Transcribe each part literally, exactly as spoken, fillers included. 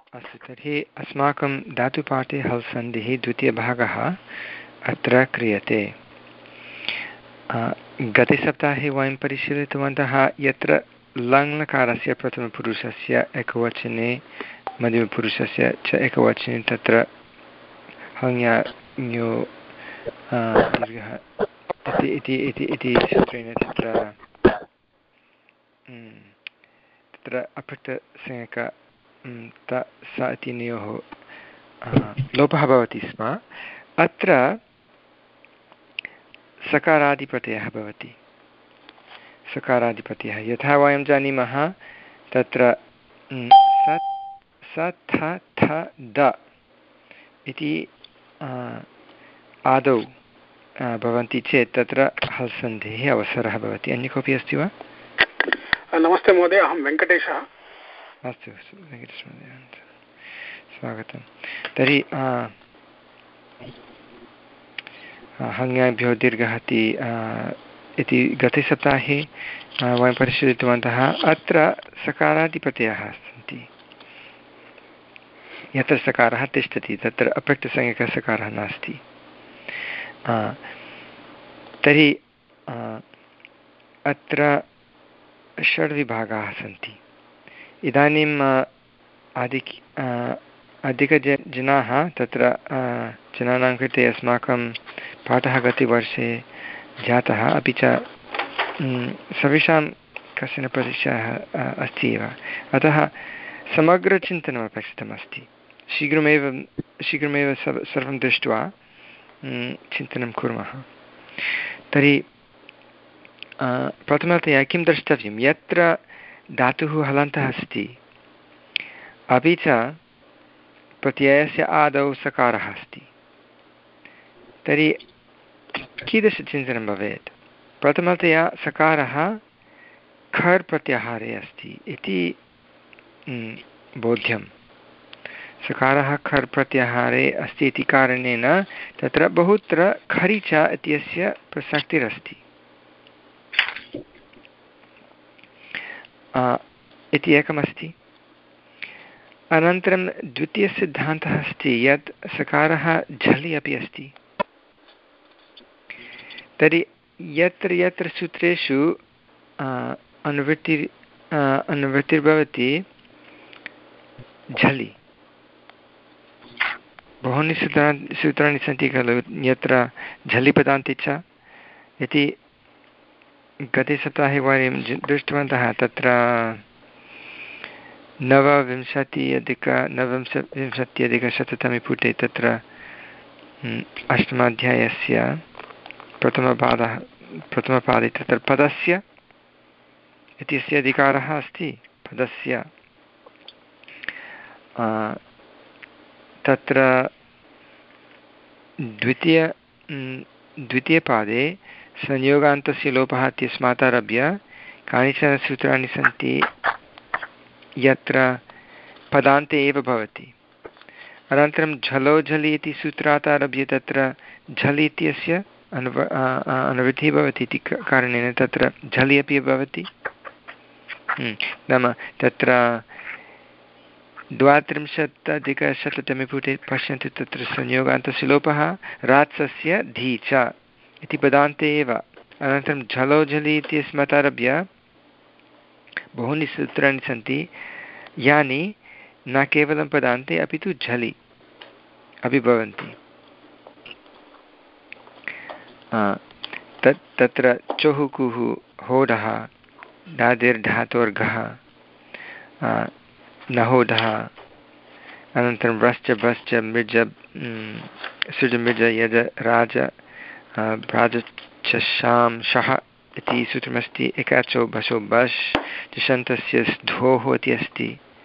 अस्तु, तर्हि अस्माकं धातुपाठे हल् सन्धिः द्वितीयभागः अत्र क्रियते। गतसप्ताहे वयं परिशीलितवन्तः यत्र लङ्लकारस्य प्रथमपुरुषस्य एकवचने मध्यमपुरुषस्य च एकवचने तत्र हङ्यो दीर्घः इति इति इति सूत्रेण तत्र तत्र अपृक्तसंज्ञक त स इति नयोः लोपः भवति स्म। अत्र सकारादिप्रत्ययः भवति। सकारादिप्रत्ययः यथा वयं जानीमः तत्र स थ थ द इति आदौ भवन्ति चेत् तत्र हल् सन्धेः अवसरः भवति। अन्य कोऽपि अस्ति वा? नमस्ते महोदय, अहं वेङ्कटेशः। अस्तु अस्तु, वेङ्कटेशमहोदय स्वागतं। तर्हि हङ्याभ्यो दीर्घः इति गतसप्ताहे वयं परिशीलितवन्तः। अत्र सकारादिप्रत्ययाः सन्ति। यत्र सकारः तिष्ठति तत्र अपृक्तसंज्ञकसकारः नास्ति। तर्हि अत्र षड्विभागाः सन्ति। इदानीम् अधिक अधिकजनाः तत्र जनानां कृते अस्माकं पाठः गतवर्षे जातः, अपि च सर्वेषां कश्चन परिचयः अस्ति एव, अतः समग्रचिन्तनम् अपेक्षितमस्ति। शीघ्रमेव शीघ्रमेव सर्वं दृष्ट्वा चिन्तनं कुर्मः। तर्हि प्रथमतया किं द्रष्टव्यं? यत्र धातुः हलन्तः अस्ति अपि च प्रत्ययस्य आदौ सकारः अस्ति, तर्हि कीदृशचिन्तनं भवेत्? प्रथमतया सकारः खर् प्रत्याहारे अस्ति इति बोध्यं। सकारः खर् प्रत्याहारे अस्ति इति कारणेन तत्र बहुत्र खरि च इत्यस्य प्रसक्तिरस्ति इति एकमस्ति। अनन्तरं द्वितीयसिद्धान्तः अस्ति यत् सकारः झलि अपि अस्ति। तर्हि यत्र यत्र सूत्रेषु अनुवृत्ति अनुवृत्तिर्भवति झलि, बहूनि सूत्राणि सूत्राणि सन्ति खलु यत्र झलिपदान्ते च इति गतसप्ताहे वयं दृष्टवन्तः। तत्र नवविंशति अधिक नवविंशत्यधिकशततमे पुटे तत्र अष्टमाध्यायस्य प्रथमपादः प्रथमपादे तत्र पदस्य इत्यस्य अधिकारः अस्ति। पदस्य तत्र द्वितीय द्वितीयपादे संयोगान्तस्य लोपः इत्यस्मात् आरभ्य कानिचन सूत्राणि सन्ति यत्र पदान्ते एव भवति। अनन्तरं झलो झलि इति सूत्रात् आरभ्य तत्र झलि इत्यस्य अनुव अनुवृत्तिः भवति इति कारणेन तत्र झलि अपि भवति। नाम तत्र द्वात्रिंशत् अधिकशततमे पुटे पश्यन्तु, तत्र संयोगान्तस्य लोपः रात्सस्य धी च इति पदान्ते एव। अनन्तरं झलो झलि इत्यस्मात् आरभ्य बहूनि सूत्राणि सन्ति यानि न केवलं पदान्ते अपि तु झलि अपि भवन्ति। तत् तत्र चोहुकुः होढः धादिर्धातोर्घः नहोढः, अनन्तरं व्रश्च भश्च मृज सृज मृज यज राज भ्राज शां शः इति सूत्रमस्ति। एकाचो भसो बश् तिषन्तस्य ध्वोः इति अस्ति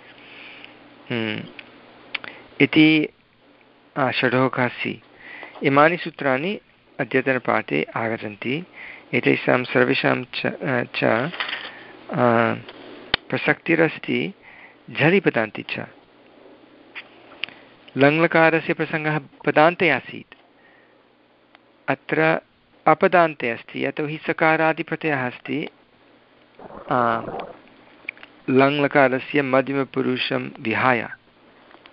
इति षडोकासि। इमानि सूत्राणि अद्यतनपाठे आगच्छन्ति। एतेषां सर्वेषां च च प्रसक्तिरस्ति झलिपदान्ते च। लङ्लकारस्य प्रसङ्गः पदान्ते आसीत्, अत्र अपदान्ते अस्ति, यतोहि सकारादिप्रत्ययः अस्ति लङ्लकारस्य मध्यमपुरुषं विहाय।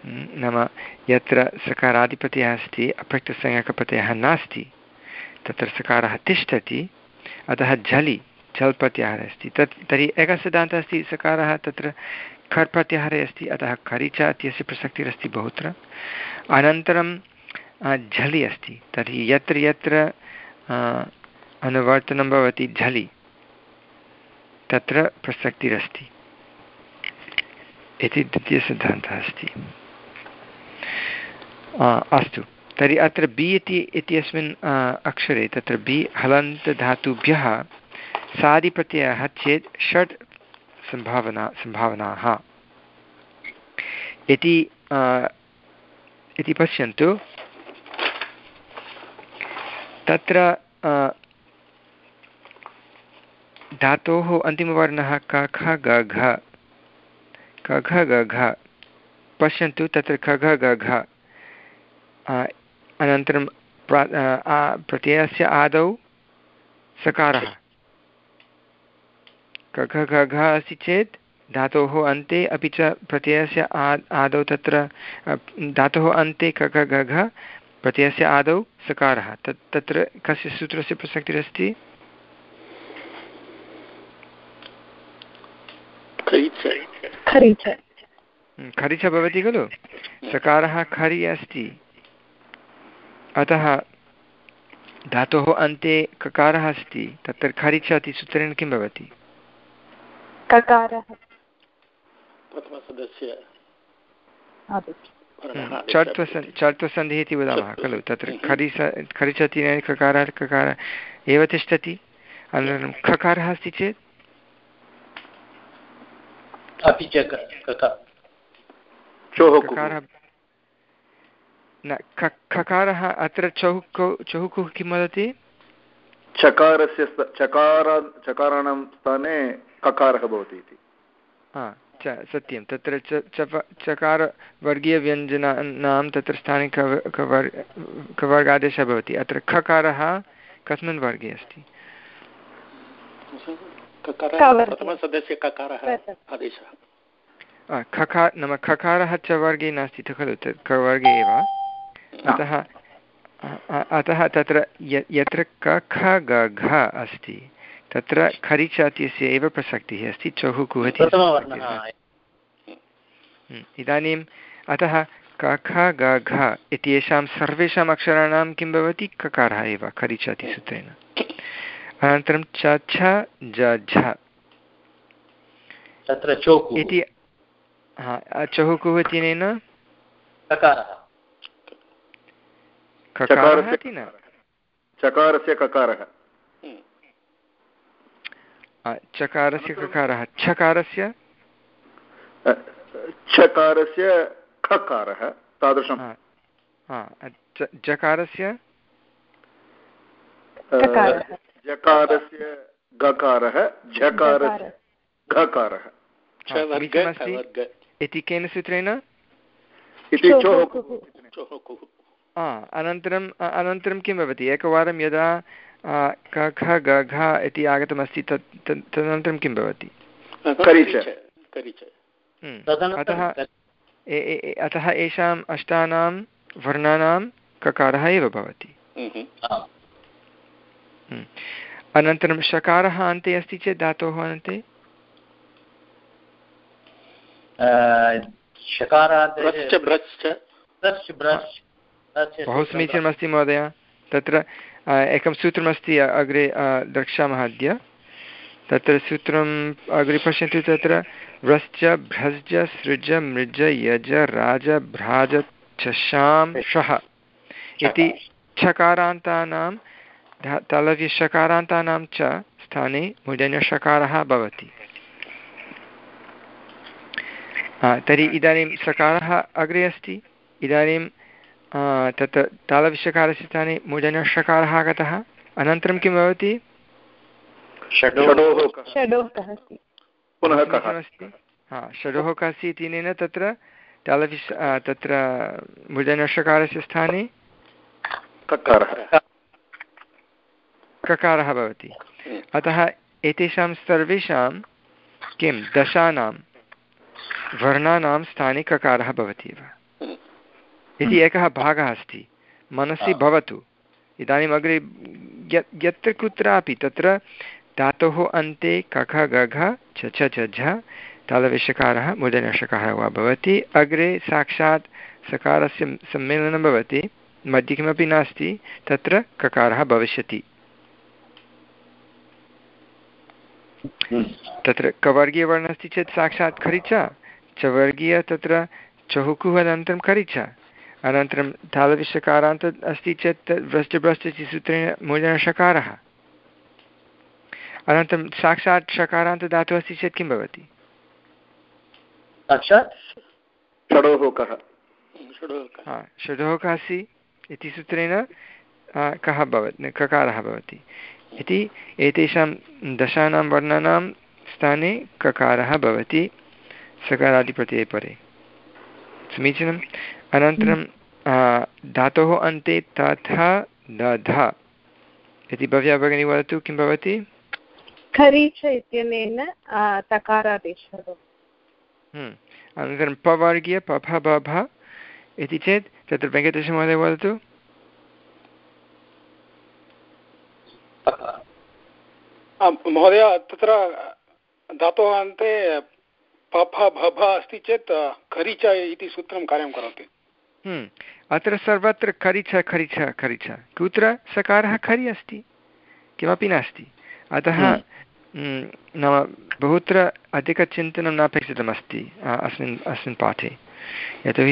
नाम यत्र सकारादिप्रत्ययः अस्ति अप्रत्ययसंज्ञकप्रत्ययः नास्ति तत्र सकारः तिष्ठति, अतः झलि झल् प्रत्याहारः अस्ति। तत् तर्हि एकः सिद्धान्तः अस्ति, सकारः तत्र खर् प्रत्याहारे अस्ति, अतः खरि च इत्यस्य प्रसक्तिरस्ति बहुत्र। अनन्तरं झलि अस्ति, तर्हि यत्र यत्र अनुवर्तनं भवति झलि तत्र प्रसक्तिरस्ति इति द्वितीयसिद्धान्तः अस्ति। अस्तु, तर्हि अत्र बि इति इत्यस्मिन् अक्षरे तत्र बि हलन्तधातुभ्यः सादिप्रत्ययः चेत् षट् सम्भावना सम्भावनाः इति इति पश्यन्तु। तत्र धातोः अन्तिमवर्णः क ख ग घ क ख ग घ, पश्यन्तु तत्र ख ख ग घ, अनन्तरं प्रत्ययस्य आदौ सकारः क ख ग घ अस्ति चेत् धातोः अन्ते अपि च प्रत्ययस्य आदौ तत्र धातोः अन्ते क ख ग घ, प्रत्ययस्य आदौ सकारः। तत् तत्र कस्य सूत्रस्य प्रसक्तिरस्ति? खरिच भवति खलु, सकारः खरि अस्ति, अतः धातोः अन्ते ककारः अस्ति, तत्र खरिच इति सूत्रेण किं भवति? ककारः चर्त्वसन्धिः इति वदामः खलु, तत्र खरि खरिच इति ककारः ककारः एव तिष्ठति। अनन्तरं खकारः अस्ति चेत् ककारः न, खकारः अत्र चहुकौ चहुकुः किं वदति? चकारस्य चकार चकाराणां स्थाने ककारः भवति इति। हा, च सत्यं, तत्र च चकारवर्गीयव्यञ्जनानां तत्र स्थाने कवर् कवर् कवर्गादेशः भवति। अत्र खकारः कस्मिन् वर्गे अस्ति? खकार नाम खकारः च वर्गे नास्ति खलु, तत् कवर्गे एव। अतः अतः तत्र यत्र क ख ग घ अस्ति तत्र खरिच इत्यस्य एव प्रसक्तिः अस्ति, चहुकुः इति। इदानीम् अतः क ख ग घ इत्येषां सर्वेषाम् अक्षराणां किं भवति? ककारः एव खरिच इति सूत्रेण। अनन्तरं च छ ज झ इति, हा, चहुकुः इत्यनेन ककारः इति न, चकारस्य ककारः, चकारस्य ककारः, छकारस्य छकारस्य खकारः, तादृशं। जकारस्य जकारस्य गकारः, झकारस्य घकारः। समीचीनमस्ति। इति केन सूत्रेण? इति चहुकुः। अनन्तरम् अनन्तरं किं भवति? एकवारं यदा क ख ग घ इति आगतमस्ति तत् तदनन्तरं किं भवति? अतः अतः येषाम् अष्टानां वर्णानां ककारः एव भवति। अनन्तरं शकारः अन्ते अस्ति चेत् धातोः अन्ते बहु समीचीनमस्ति महोदय। तत्र एकं सूत्रमस्ति, अग्रे द्रक्ष्यामः अद्य। तत्र सूत्रम् अग्रे पश्यन्तु। तत्र व्रश्च भ्रज सृज मृज यज राज भ्राज छशां शः इति छकारान्तानां तालव्यषकारान्तानां च स्थाने मूर्धन्यषकारः भवति। तर्हि इदानीं सकारः अग्रे अस्ति। इदानीं तत् तालव्यषकारस्य स्थाने मूर्धन्यषकारः आगतः। अनन्तरं किं भवति? समीचीनमस्ति। हा, षडोः कस्य इत्यनेन तत्र तालव्यष तत्र मूर्धन्यषकारस्य स्थाने ककारः भवति। अतः एतेषां सर्वेषां किं दशानां वर्णानां स्थाने ककारः भवति एव। इति एकः भागः अस्ति, मनसि भवतु। इदानीम् अग्रे यत् यत्र कुत्रापि तत्र धातोः अन्ते कख गघ छ छ छ झ तालव्यषकारः मूर्धन्यषकारः वा भवति, अग्रे साक्षात् सकारस्य सम्मेलनं भवति, मध्ये किमपि नास्ति, तत्र ककारः भविष्यति। तत्र कवर्गीयवर्णः अस्ति चेत् साक्षात् खरिच, चवर्गीय तत्र चहुकुः अनन्तरं खरिच, अनन्तरं तालव्यषकारान्त अस्ति चेत् व्रष्टभ्रष्ट इति सूत्रेण मूर्धन्यषकारः, अनन्तरं साक्षात् षकारान्तदातुः अस्ति चेत् किं भवति? षडोः अस्ति इति सूत्रेण कः भवति, ककारः भवति इति। एतेषां दशानां वर्णानां स्थाने ककारः भवति सकारादिप्रत्यये परे। समीचीनम्। अनन्तरं धातोः अन्ते तथा दध इति भव्या भगिनी वदतु, किं भवति? खरीच इत्यनेन तकारादेशः। अनन्तरं पवर्गीय पफ बभ इति चेत् तत्र वेङ्कटेशमहोदय वदतु। महोदय, तत्र धातोः अन्ते पफ भभ अस्ति चेत् खरीच इति सूत्रं कार्यं करोति। अत्र सर्वत्र खरिच खरिच खरिच, कुत्र सकारः खरि अस्ति, किमपि नास्ति। अतः नाम बहुत्र अधिकचिन्तनं नापेक्षितमस्ति अस्मिन् अस्मिन् पाठे, यतोहि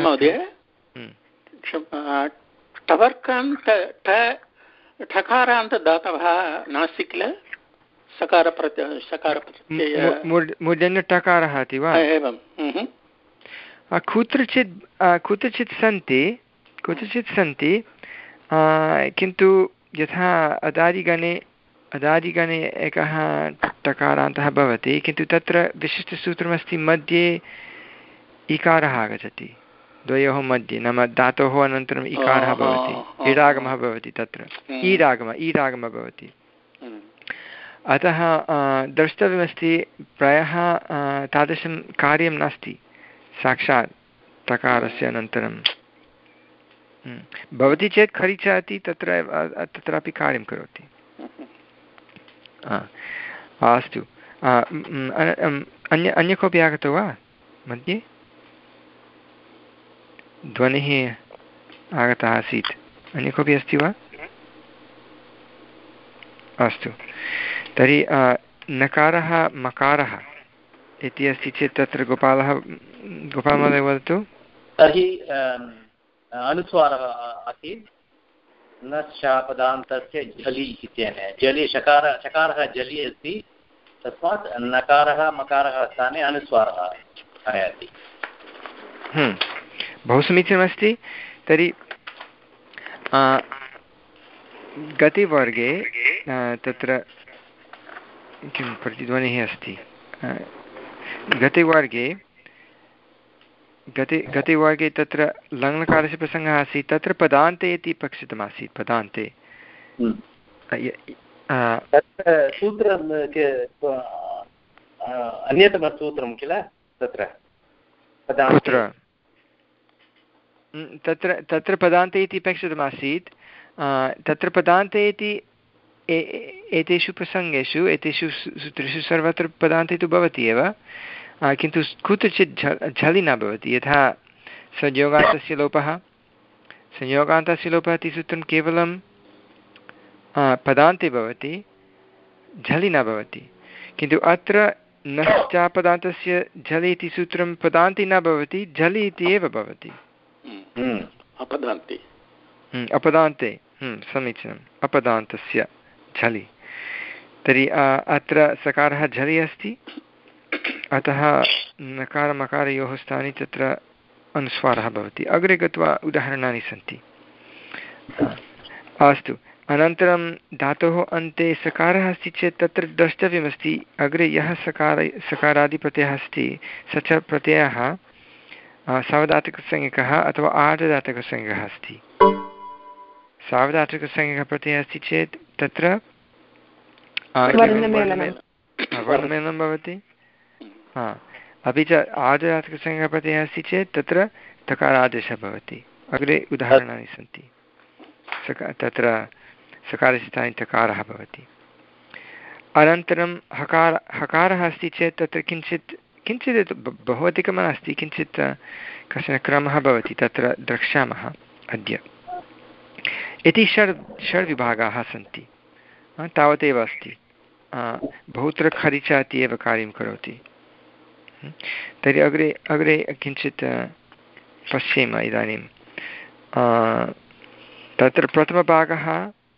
ठकारान्तदातवः नास्ति किल, सकारप्रत्यय सकारप्रत्यय मूर्धन्यटकारः इति वा? एवं कुत्रचित् कुत्रचित् सन्ति कुत्रचित् सन्ति किन्तु यथा अदादिगणे अदादिगणे एकः टकारान्तः भवति, किन्तु तत्र विशिष्टसूत्रमस्ति, मध्ये इकारः आगच्छति, द्वयोः मध्ये, नाम धातोः अनन्तरम् इकारः भवति, ईडागमः भवति, तत्र ईडागम ईडागमः भवति। अतः द्रष्टव्यमस्ति, प्रायः तादृशं कार्यं नास्ति साक्षात् तकारस्य अनन्तरं भवति चेत् खरिच इति तत्र तत्रापि कार्यं करोति। अस्तु, अन्य अन्य कोऽपि आगतो वा मध्ये? ध्वनिः आगतः आसीत्, अन्य कोऽपि अस्ति वा? अस्तु, तर्हि नकारः मकारः इति अस्ति चेत् तत्र गोपालः गोपालमहोदय वदतु। तर्हि अनुस्वारः आसीत् न शापदान्तस्य झलि इत्यनेन, जलि शकार शकारः जलि अस्ति, तस्मात् नकारः मकारः स्थाने अनुस्वारः आयाति। बहु समीचीनमस्ति। तर्हि गतिवर्गे तत्र किं प्रतिध्वनिः अस्ति, गतिवर्गे गति गतिवर्गे तत्र लङ्लकारस्य प्रसङ्गः आसीत्, तत्र पदान्ते इति पक्षितमासीत्, पदान्ते। तत्र सूत्रं अन्यतमसूत्रं किल तत्र कुत्र? तत्र तत्र पदान्ते इति अपेक्षितमासीत्, तत्र पदान्ते इति एतेषु प्रसङ्गेषु एतेषु सूत्रेषु सर्वत्र पदान्ते तु भवति एव, किन्तु कुत्रचित् झ झलि न भवति। यथा संयोगान्तस्य लोपः, संयोगान्तस्य लोपः इति सूत्रं केवलं पदान्ते भवति, झलि न भवति, किन्तु अत्र नश्चापदान्तस्य झलि इति सूत्रं पदान्ते न भवति, झलि इति एव भवति, अपदान्ते अपदान्ते। समीचीनम्, अपदान्तस्य झलि। तर्हि अत्र सकारः झलि अस्ति, अतः नकारमकारयोः स्थाने तत्र अनुस्वारः भवति। अग्रे गत्वा उदाहरणानि सन्ति। अस्तु, अनन्तरं धातोः अन्ते सकारः अस्ति चेत् तत्र द्रष्टव्यमस्ति, अग्रे यः सकार सकारादिप्रत्ययः अस्ति स च प्रत्ययः सावधातुकसंज्ञकः अथवा आर्धधातुकसंज्ञकः अस्ति। सावधातुकसंज्ञकः प्रत्ययः अस्ति चेत् तत्र वर्णमेलनं भवति। हा, अपि च आर्धधातुकसंज्ञकः प्रत्ययः अस्ति चेत् तत्र तकारादेशः भवति, अग्रे उदाहरणानि सन्ति। सका तत्र सकारस्य स्थाने तकारः भवति। अनन्तरं हकार हकारः अस्ति चेत् तत्र किञ्चित् किञ्चित् बहु अधिकं नास्ति, किञ्चित् कश्चन क्रमः भवति, तत्र द्रक्ष्यामः अद्य। इति षड् षड् विभागाः सन्ति, तावदेव अस्ति। बहुत्र खरिच इति एव कार्यं करोति। तर्हि अग्रे अग्रे किञ्चित् पश्येम इदानीं। तत्र प्रथमभागः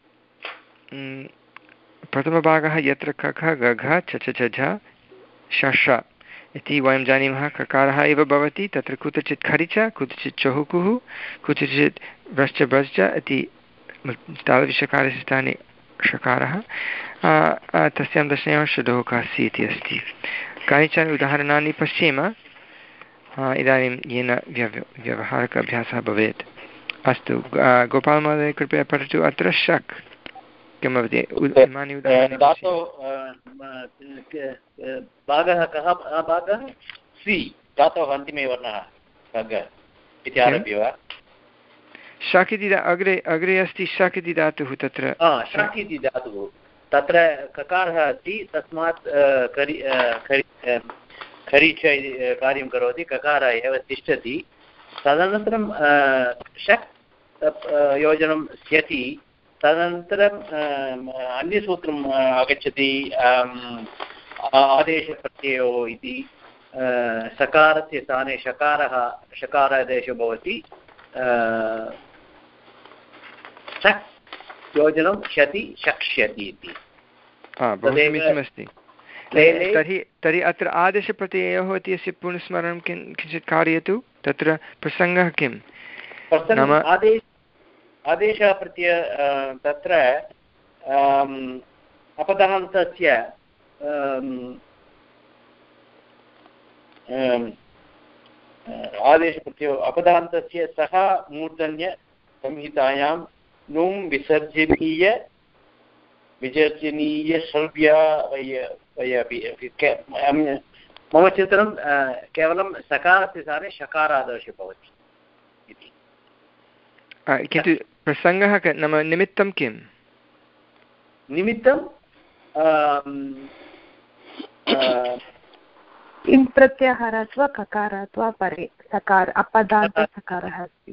प्रथमभागः यत्र कख गघ च च झ ष इति वयं जानीमः, ककारः एव भवति। तत्र कुत्रचित् खरिच, कुत्रचित् चहुकुः, कुत्रचित् व्रश्च भ्रश्च इति तादृशकारस्य स्थाने षकारः। तस्यां दर्शयामः षडोः कासि इति अस्ति। कानिचन उदाहरणानि पश्येम इदानीं येन व्यव व्यवहारक अभ्यासः भवेत्। अस्तु, गोपालमहोदय कृपया पठतु। अत्र शक् किं भवति? इमानि उदाहरणानि भागः कः भागः? सि धातोः अन्तिमे वर्णः खग इति आरभ्य वा? शक् इति अग्रे अग्रे अस्ति शक् इति धातुः। तत्र शक् इति धातुः, तत्र ककारः अस्ति, तस्मात् करि खरिच कार्यं करोति, ककारः एव तिष्ठति। तदनन्तरं शक् योजनं स्यति, तदनन्तरम् अन्यसूत्रम् आगच्छति, आदेशप्रत्ययो इति। सकारस्य स्थाने षकारः षकारादेशो भवति, शक् योजनं क्षति शक्ष्यति इति। समीचीनमस्ति। तर्हि तर्हि अत्र आदेशप्रत्ययोः इत्यस्य पुनस्मरणं किं किञ्चित् कारयतु। तत्र प्रसङ्गः किं? नाम आदेश आदेशः प्रत्यय तत्र अपदान्तस्य आदेशप्रत्ययो अपदान्तस्य सह मूर्धन्यसंहितायां नुं विसर्जनीय विसर्जनीय सर्व्या मम चिन्तनं केवलं सकारस्य स्थाने षकारादेशो भवति इति। किन्तु प्रसङ्गः नाम निमित्तं किं? निमित्तं इन् प्रत्याहारः अथवा ककारः अथवा परे सकार अपदान्तसकारः अस्ति।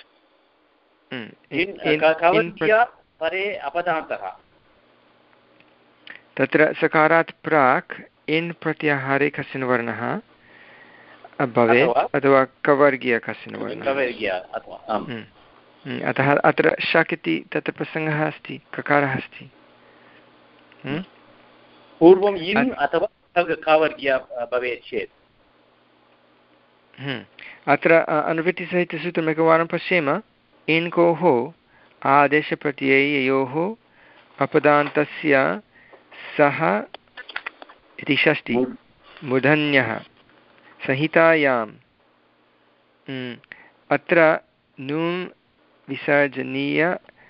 परे अपदान्तः। तत्र सकारात् प्राक् इन् प्रत्याहारे कश्चन वर्णः भवेत् अथवा कवर्गीय कश्चन वर्णः। अतः अत्र शक् इति तत्र प्रसङ्गः अस्ति, ककारः अस्ति। पूर्वम् इन् अथवा कवर्गीय भवेत् चेत्। अत्र अनुवृत्तिसहितसूत्रम् एकवारं पश्येम। इन्कोः आदेशप्रत्यययोः अपदान्तस्य सः इति षष्टि मूर्धन्यः संहितायाम् अत्र नुं विसर्जनीय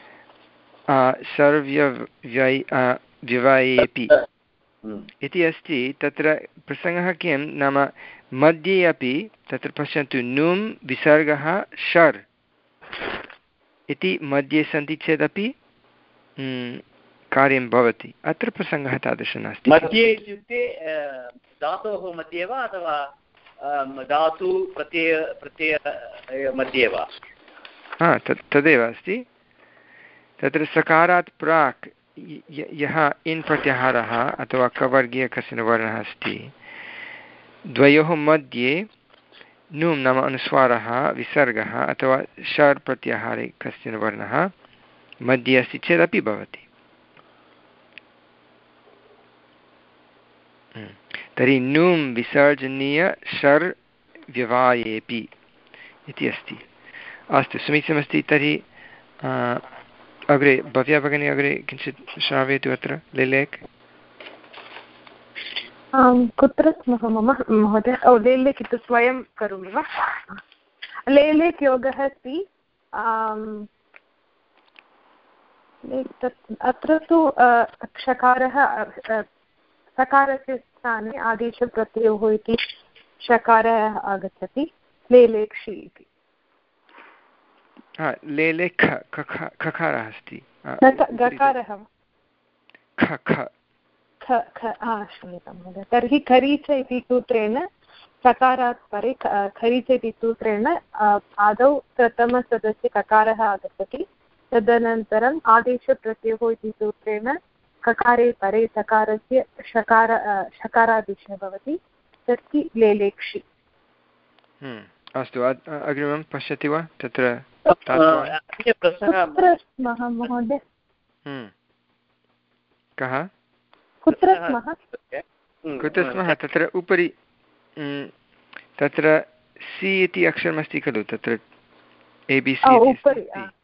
सर्व्यव्यय व्यवयेपि इति अस्ति। तत्र प्रसङ्गः किं नाम मध्ये अपि तत्र पश्यन्तु नुं विसर्गः षर् इति मध्ये सन्ति चेदपि कार्यं भवति। अत्र प्रसङ्गः तादृशः नास्ति। मध्ये इत्युक्ते धातोः मध्ये वा अथवा धातु प्रत्यय प्रत्यय मध्ये वा? हा तत् तदेव अस्ति। तत्र सकारात् प्राक् यः इन् प्रत्याहारः अथवा कवर्गीय कश्चन वर्णः अस्ति, द्वयोः मध्ये नुं नाम अनुस्वारः विसर्गः अथवा षर् प्रत्याहारे कश्चन वर्णः मध्ये अस्ति चेदपि भवति। तर्हि नुं विसर्जनीय षर् व्यवायेपि इति अस्ति। अस्तु, समीचीनमस्ति। तर्हि अग्रे भव्या भगिनी अग्रे किञ्चित् श्रावयतु। अत्र लेलेक् कुत्र स्मः मम महोदय? ओ लेलेक् इति स्वयं करोमि वा? लेलेक् योगः अस्ति। अत्र तु षकारः सकारस्य स्थाने आदेशप्रत्ययोः इति षकारः आगच्छति, लेलेक्षि इति। हा लेले ख खकारः अस्ति गकारः ख ख ख ख क्षम्यतां महोदय। तर्हि खरीच इति सूत्रेण सकारात् परे खरीच इति सूत्रेण आदौ प्रथमसदस्य ककारः आगच्छति, तदनन्तरम् आदेशप्रत्ययो इति सूत्रेण ककारे परे सकारस्य शकार शकारादेशः भवति, तर्हि लेलेक्षि। अस्तु अग्रिमं पश्यति वा तत्र कुत्र स्मः महोदय? कः कुत्र स्मः? कुत्र स्मः तत्र उपरि तत्र सि इति अक्षरमस्ति खलु तत्र ए बि सि उपरि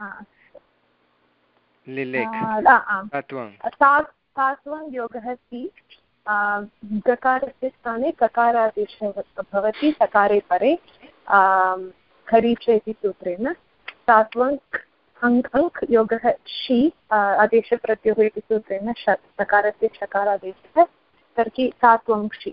सात्वं योगः सि गकारस्य स्थाने ककारादेशः भवति सकारे परे खरीच इति सूत्रेण। सात्वङ्क् अङ्क् अङ्क् योगः षि आदेशप्रत्ययोः इति सूत्रेण सकारस्य शकारादेशः, तर्हि सात्वङ्क्षि।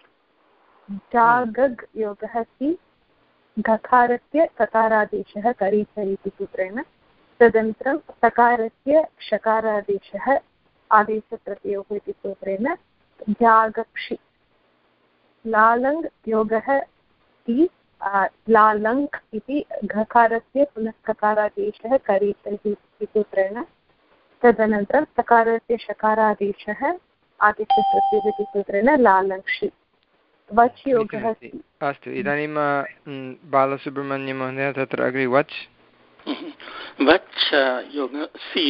जागग् योगः सि गकारस्य ककारादेशः करीच इति सूत्रेण, तदनन्तरं सकारस्य शकारादेशः आदेशप्रत्ययोः इति सूत्रेण जागक्षि। लालङ् योगः सि लालङ्क् इति घकारस्य पुनः ककारादेशः करीच इति सूत्रेण, तदनन्तरं सकारस्य शकारादेशः आदेशप्रत्ययोः इति सूत्रेण लालङ्क्षि। वच् योगः अस्तु इदानीं बालसुब्रह्मण्यं महोदय तत्र अग्रे वच् वच् योग सि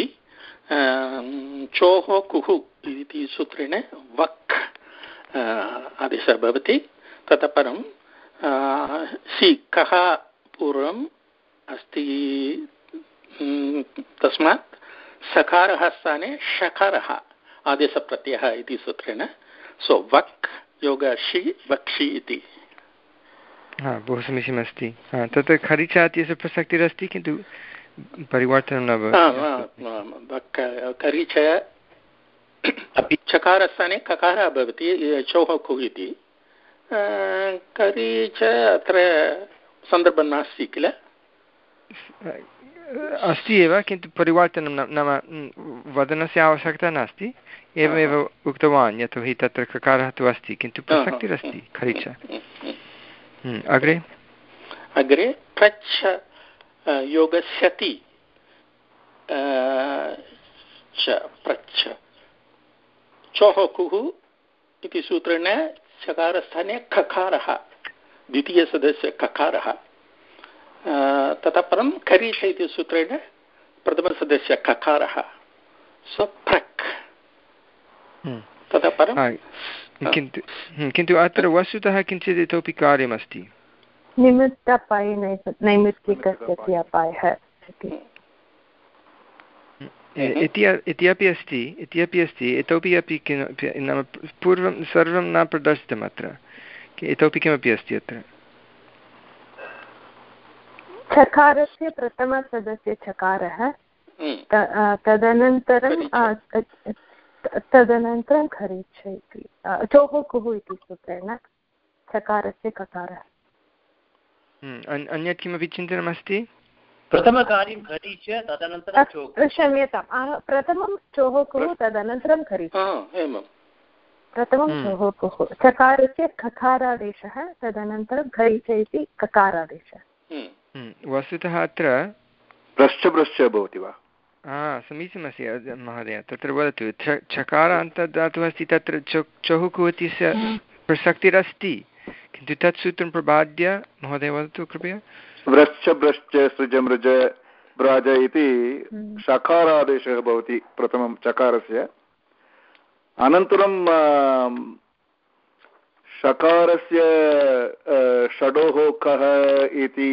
चोः कुः इति सूत्रेण वक् आदेशः भवति। ततः परं सि कः पूर्वम् अस्ति, तस्मात् सकारः स्थाने षकारः आदेशप्रत्ययः इति सूत्रेण सो वक् योगशि वक्षि इति। हा बहु समीचीनमस्ति। तत्र खरीचा इत्यस्य प्रसक्तिरस्ति किन्तु परिवर्तनं न भवति। खरीच अपि चकारस्थाने ककारः भवति चोः कुः इति। करीच अत्र सन्दर्भं नास्ति किल? अस्ति एव किन्तु परिवर्तनं नाम वदनस्य आवश्यकता नास्ति, एवमेव उक्तवान् यतोहि तत्र ककारः तु अस्ति किन्तु प्रसक्तिरस्ति खरीच। अग्रे अग्रे प्रच्छ योगस्यति च प्रच्छ चोः कुः इति सूत्रेण चकारस्थाने ककारः द्वितीयसदस्य ककारः, ततः परं खरीच इति सूत्रेण प्रथमसदस्य ककारः सो प्रक्। ततः परं किन्तु किन्तु अत्र वस्तुतः किञ्चित् इतोपि कार्यमस्ति। निमित्तापाये नैमित्तिकस्य अपायः इत्यपि अस्ति इत्यपि अस्ति इतोपि अपि किमपि नाम पूर्वं सर्वं न प्रदर्शितम् अत्र, इतोपि किमपि अस्ति अत्र। चकारस्य प्रथमसदस्य चकारः, तदनन्तरं तदनन्तरं खरीच इति चोः कुः इति सूत्रेण चकारस्य ककारः। अन्यत् किमपि चिन्तनमस्ति? प्रथमकार्यं खरीच तदनन्तरं चोः। क्षम्यतां प्रथमं चोः कुः तदनन्तरं खरीच। प्रथमं चोः कुः चकारस्य ककारादेशः तदनन्तरं खरीच इति ककारादेशः। वस्तुतः अत्र भ्रश्च भ्रश्च भवति वा? हा समीचीनमस्ति महोदय। तत्र वदतु चकार अन्तर्धातुः अस्ति, तत्र चोः कुः इत्यस्य प्रसक्तिरस्ति, किन्तु तत् सूत्रं प्रबाद्य महोदय वदतु कृपया। व्रश्च भ्रश्च सृज मृज ब्राज इति शकारादेशः भवति प्रथमं चकारस्य, अनन्तरं शकारस्य षडोः कः इति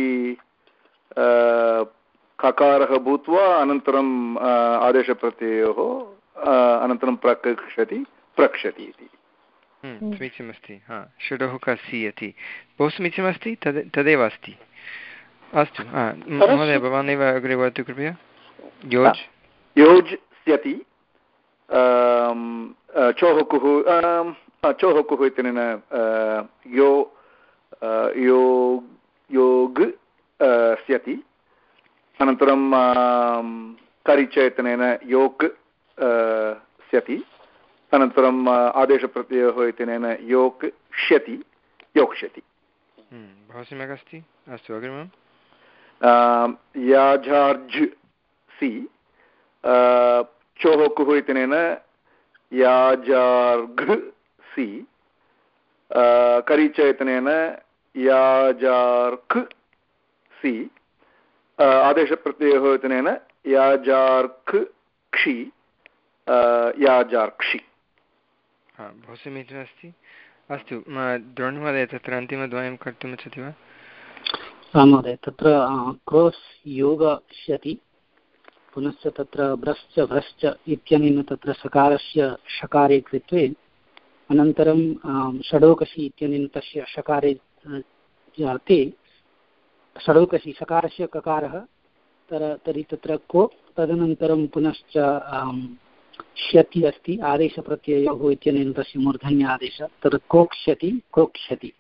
ककारः भूत्वा अनन्तरम् आदेशप्रत्ययोः अनन्तरं प्रकक्षति प्रक्षति इति। समीचीनमस्ति। हा षडोः कसि इति बहु समीचीनमस्ति, तद् तदेव अस्ति। अस्तु महोदय भवान् एव अग्रे वदतु कृपया। योज् योज् स्यति चोः कुः चोः कुः इत्यनेन यो यो योग् स्यति अनन्तरं करिच इत्यनेन योक् स्यति अनन्तरम् आदेशप्रत्ययोः इत्यनेन योक् क्ष्यति योक्ष्यति। बहु सम्यक् अस्ति। अस्तु अग्रिमं याझार्ज् सि चोहोकुः इत्यनेन याजार्घ् सि करिच इत्यनेन याजार्क् सि आदेशप्रत्ययोः इत्यनेन याजार्क् क्षि याजार्क्षि। बहु समीचीनम् अस्ति। अस्तु द्रोणमहोदय तत्र अन्तिमद्वयं कर्तुम् इच्छति वा? आं महोदय तत्र क्रोस् योगस्यति पुनश्च तत्र भ्रश्च भ्रश्च इत्यनेन तत्र सकारस्य शकारे कृत्वे अनन्तरं षडोकसि इत्यनेन तस्य शकारे जाते षडोकसि सकारस्य ककारः तर तर्हि तत्र को तदनन्तरं पुनश्च क्ष्यति अस्ति आदेशप्रत्ययोः इत्यनेन तस्य मूर्धन्य आदेशः तत्र कोक्ष्यति क्रोक्ष्यति।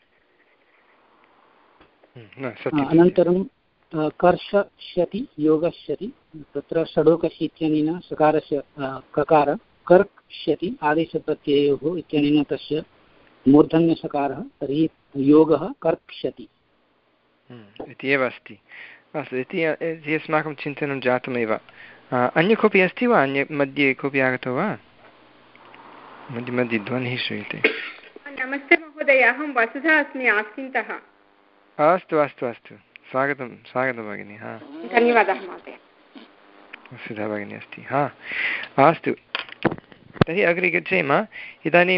अनन्तरं कर्षष्यति योगस्यति तत्र षडोकसि इत्यनेन सकारस्य ककार कर्क्ष्यति आदेशप्रत्ययोः इत्यनेन तस्य मूर्धन्यसकारः तर्हि योगः कर्क्ष्यति इति एव अस्ति। अस्तु इति अस्माकं चिन्तनं जातमेव। अन्य कोऽपि अस्ति वा? अन्य मध्ये कोऽपि आगतो वा? मध्ये मध्ये ध्वनिः श्रूयते। नमस्ते महोदय, अहं वसुधा अस्मि आस्तिन्तः। अस्तु अस्तु अस्तु स्वागतं स्वागतं भगिनि। हा धन्यवादः महोदय। वसुधा भगिनी अस्ति। हा अस्तु तर्हि अग्रे गच्छेम। इदानीं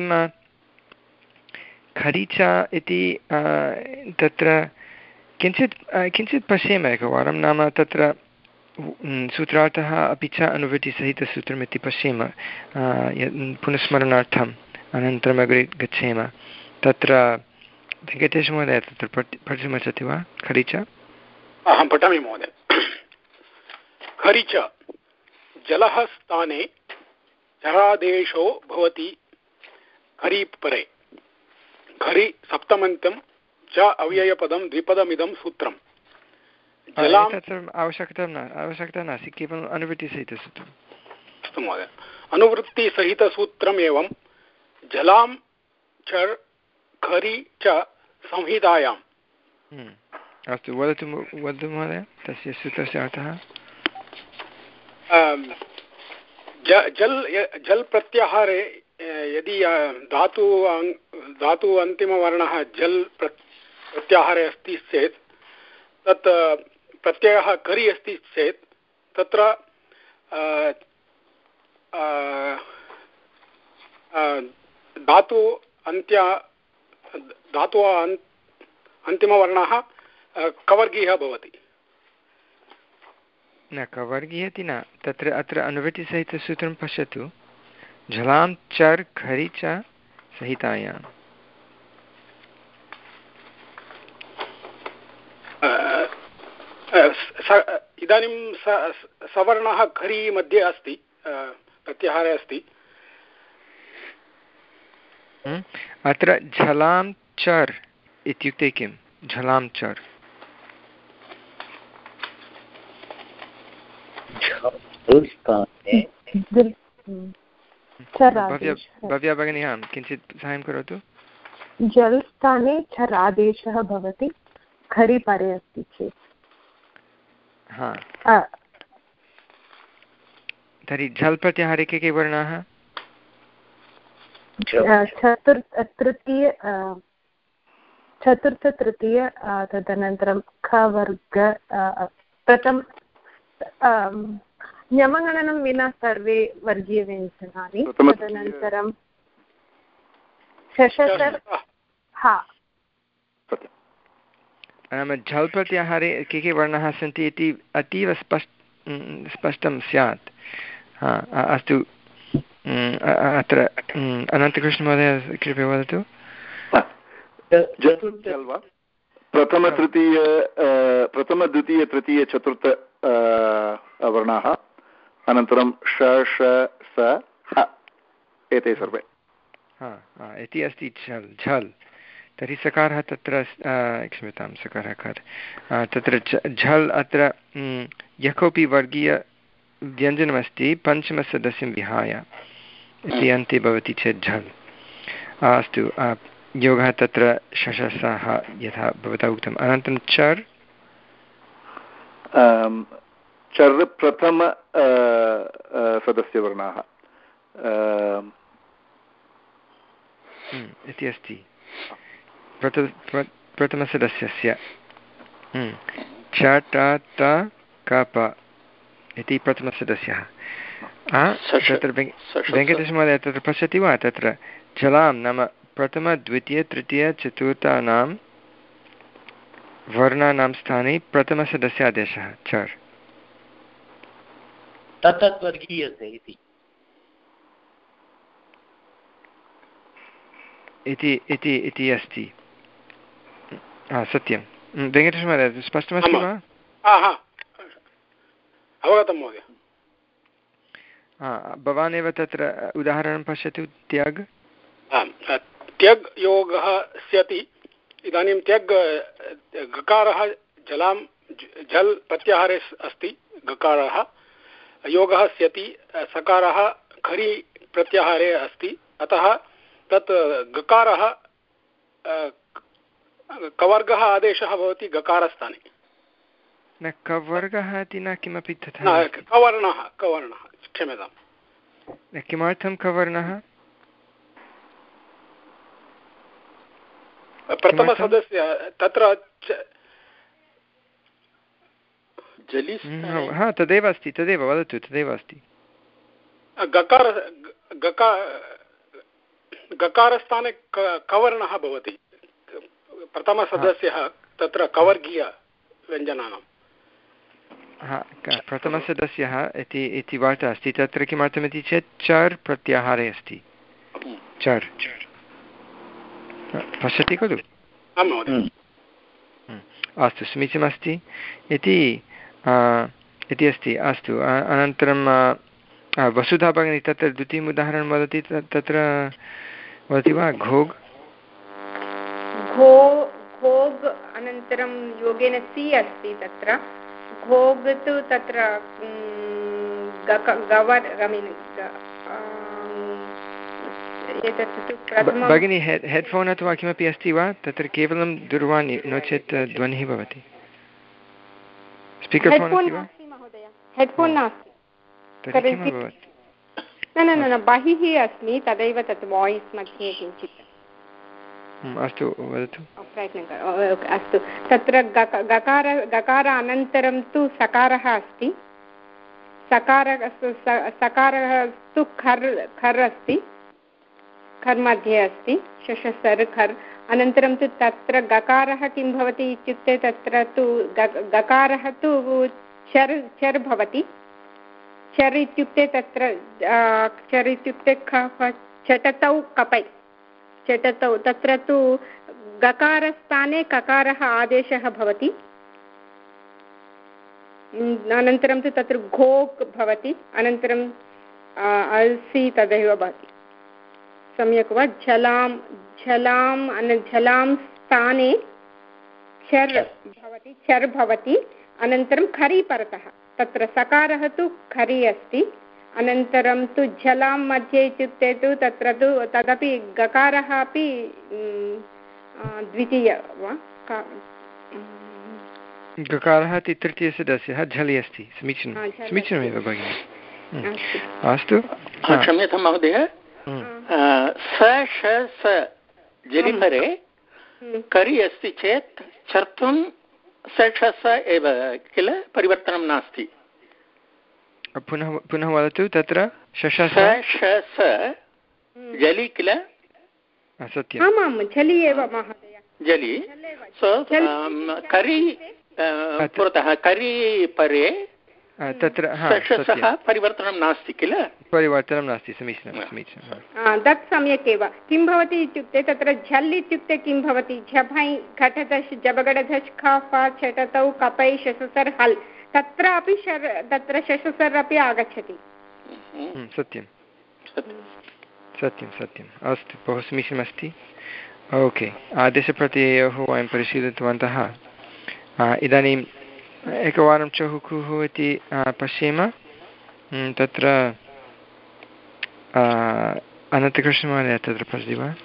खरीचा इति तत्र किञ्चित् किञ्चित् पश्येम एकवारं। नाम तत्र सूत्रार्थः अपि च अनुवृत्तिसहितसूत्रम् इति पश्येम पुनस्मरणार्थम्। अनन्तरम् अग्रे गच्छेम। तत्र वेङ्कटेशमहोदय तत्र पठि पठितुमिच्छति वा खरीच? अहं पठामि महोदय। खरीच जलः स्थाने चरादेशो भवति खरीप् परे खरि सप्तमन्तं च अव्ययपदं द्विपदमिदं सूत्रम्। तत्र आवश्यकता न आवश्यकता नास्ति, केवलम् अनुवृत्तिसहितसूत्रम्। अस्तु महोदय, अनुवृत्तिसहितसूत्रम् एवं जलां चर् खरि च संहितायाम्। अस्तु वदतु वदतु महोदय तस्य सूत्रस्य अर्थः। जल् जल् प्रत्याहारे यदि धातु धातु अन्तिमवर्णः जल् प्रत्याहारे अस्ति चेत् तत् प्रत्ययः करि अस्ति चेत् तत्र धातु अन्त्य धातुः अन्तिमवर्णः कवर्गीयः भवति। न कवर्गीयः इति न, तत्र अत्र अनुवृत्तिसहितसूत्रं पश्यतु। झलां चर् खरि च संहितायाम्। इदानीं सवर्णः खरि मध्ये अस्ति, प्रत्याहारे अस्ति। अत्र झलां चर् इत्युक्ते किं? झलां चर् भव्या भगिनी आं किञ्चित् साहाय्यं करोतु। जल् स्थाने छर् आदेशः भवति खरि परे अस्ति चेत्। हा तर्हि झल् प्रत्याहारे के के वर्णाः? चतुर्थ तृतीय चतुर्थ तृतीय तदनन्तरं खवर्ग प्रथम न्यमगणनं विना सर्वे वर्गीयव्यञ्जनानि। तदनन्तरं शशसर् हा नाम झल् प्रत्याहारे के के वर्णाः सन्ति इति अतीव स्पष्ट स्पष्टं स्यात्। हा अस्तु अत्र अनन्तकृष्णमहोदय कृपया वदतु। प्रथमतृतीय प्रथमद्वितीय तृतीय चतुर्थ वर्णाः अनन्तरं श ष स ह एते सर्वे। हा इति अस्ति झल् झल् तर्हि सकारः तत्र क्षम्यतां सकारः खर् तत्र झल् अत्र यः कोऽपि वर्गीयव्यञ्जनमस्ति पञ्चमसदस्यं विहाय इति अन्ते भवति चेत् झल्। अस्तु योगः तत्र शशसः यथा भवता उक्तम्। अनन्तरं चर् चर् प्रथम सदस्यवर्णाः इति अस्ति प्रथमसदस्यस्य च ट त क प इति प्रथमसदस्यः। तत्र वेङ्कटेशमहोदय तत्र पश्यति वा तत्र जलां नाम प्रथम द्वितीय तृतीय चतुर्थानां वर्णानां स्थाने प्रथमसदस्यादेशः चर् तत्तत् वर्गीयते इति इति इति इति अस्ति। सत्यं वेङ्कटेशमहोदय स्पष्टमस्ति वा? अवगतं महोदय। भवान् एव तत्र उदाहरणं पश्यतु। त्यग् त्यग् योगः स्यति। इदानीं त्यग् गकारः जलां जल् प्रत्याहारे अस्ति गकारः, योगः स्यति सकारः खरि प्रत्याहारे अस्ति, अतः तत् गकारः कवर्गः आदेशः भवति गकारस्थाने। न कवर्गः इति न किमपि तथा कवर्णः कवर्णः क्षम्यताम्। किमर्थं कवर्णः? प्रथमसदस्य तत्र हा तदेव अस्ति, तदेव वदतु, तदेव अस्ति। गकार गकारस्थाने कवर्णः भवति। प्रथमसदस्यः तत्र कवर्गीयव्यञ्जनानां हा प्रथमसदस्यः इति इति वार्ता अस्ति। तत्र किमर्थमिति चेत् चर् प्रत्याहारे अस्ति। चर् पश्यति खलु? अस्तु समीचीनमस्ति इति इति अस्ति। अस्तु अनन्तरं वसुधा भगिनी तत्र द्वितीयम् उदाहरणं वदति तत्र वदति वा? घोग् घो घोग् अनन्तरं योगेन सि अस्ति तत्र। घोग् तु तत्र गवर् भगिनी हेड्फोन् अथवा किमपि अस्ति वा? तत्र केवलं दूरवाणी, नो चेत् ध्वनिः भवति। स्पीकर् फोन् अस्ति वा? हेड्फोन् नास्ति। न न न बहिः अस्मि, तदैव तत् वाय्स् मध्ये किञ्चित्। अस्तु वदतु। प्रयत्नं करोमि। अस्तु तत्र गकार गकार अनन्तरं तु सकारः अस्ति। सकारः सकारः तु खर् खर् अस्ति, खर् मध्ये अस्ति, शशसर् खर्। अनन्तरं तु तत्र गकारः किं भवति इत्युक्ते तत्र तु गकारः तु चर् चर् भवति। चर् इत्युक्ते तत्र चर् इत्युक्ते चटतौ कपै चटतौ तत्र तु गकारस्थाने ककारः आदेशः भवति। अनन्तरं तु तत्र घोक् भवति, अनन्तरं अल्सि तदैव भवति। सम्यक् वा? झलां झलां झलां स्थाने चर् भवति, चर् भवति। अनन्तरं खरि परतः तत्र सकारः तु खरि अस्ति। अनन्तरं तु झलां मध्ये इत्युक्ते तु तत्र तु तदपि गकारः अपि द्वितीय वा? गकारः इति तृतीयसदस्यः झलि अस्ति। समीचीनं समीचीनमेव भगिनि। अस्तु क्षम्यतां महोदय। स श स जलिपरे करि अस्ति चेत् चर्तुं स श स एव किल, परिवर्तनं नास्ति। पुनः पुनः वदतु। तत्र शशस जलि किल? सत्यम्। आमां झलि एव महोदय, जलि। सो करि पुरतः करि परे तत्र परिवर्तनं नास्ति किल? परिवर्तनं नास्ति। समीचीनं समीचीनं तत् सम्यक् एव। किं भवति इत्युक्ते तत्र झल् इत्युक्ते किं भवति? झभै घटधश् जबगडधश् ख फ छटतौ कपै शससर् हल्, तत्रापि शर् तत्र शशसर् अपि आगच्छति। सत्यं सत्यं सत्यम्। अस्तु बहु समीचीनमस्ति। ओके आदेशप्रत्ययोः वयं परिशीलितवन्तः इदानीम् एकवारं चहुकुः इति पश्येम तत्र अनन्तकृष्णमहोदय तत्र पठति वा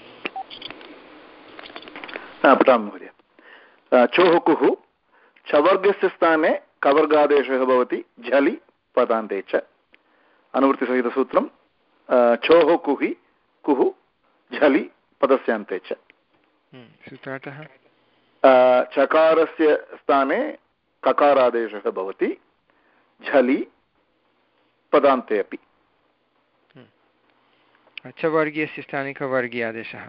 पठामि महोदय चोहुकुः चवर्गस्य स्थाने कवर्गादेशः भवति झलि पदान्ते च अनुवृत्तिसहितसूत्रं चोः कुहि कुः झलि पदस्यान्ते च सूत्रार्थः चकारस्य स्थाने ककारादेशः भवति झलि पदान्ते अपि चवर्गीयस्य स्थाने कवर्गीयादेशः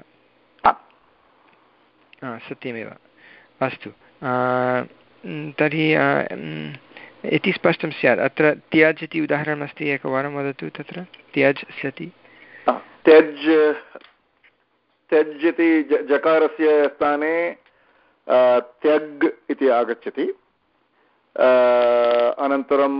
सत्यमेव अस्तु तर्हि इति स्पष्टं स्यात् अत्र त्यज् इति उदाहरणमस्ति एकवारं वदतु तत्र त्यज् सति त्यज् त्यज् इति जकारस्य स्थाने त्यग् इति आगच्छति अनन्तरं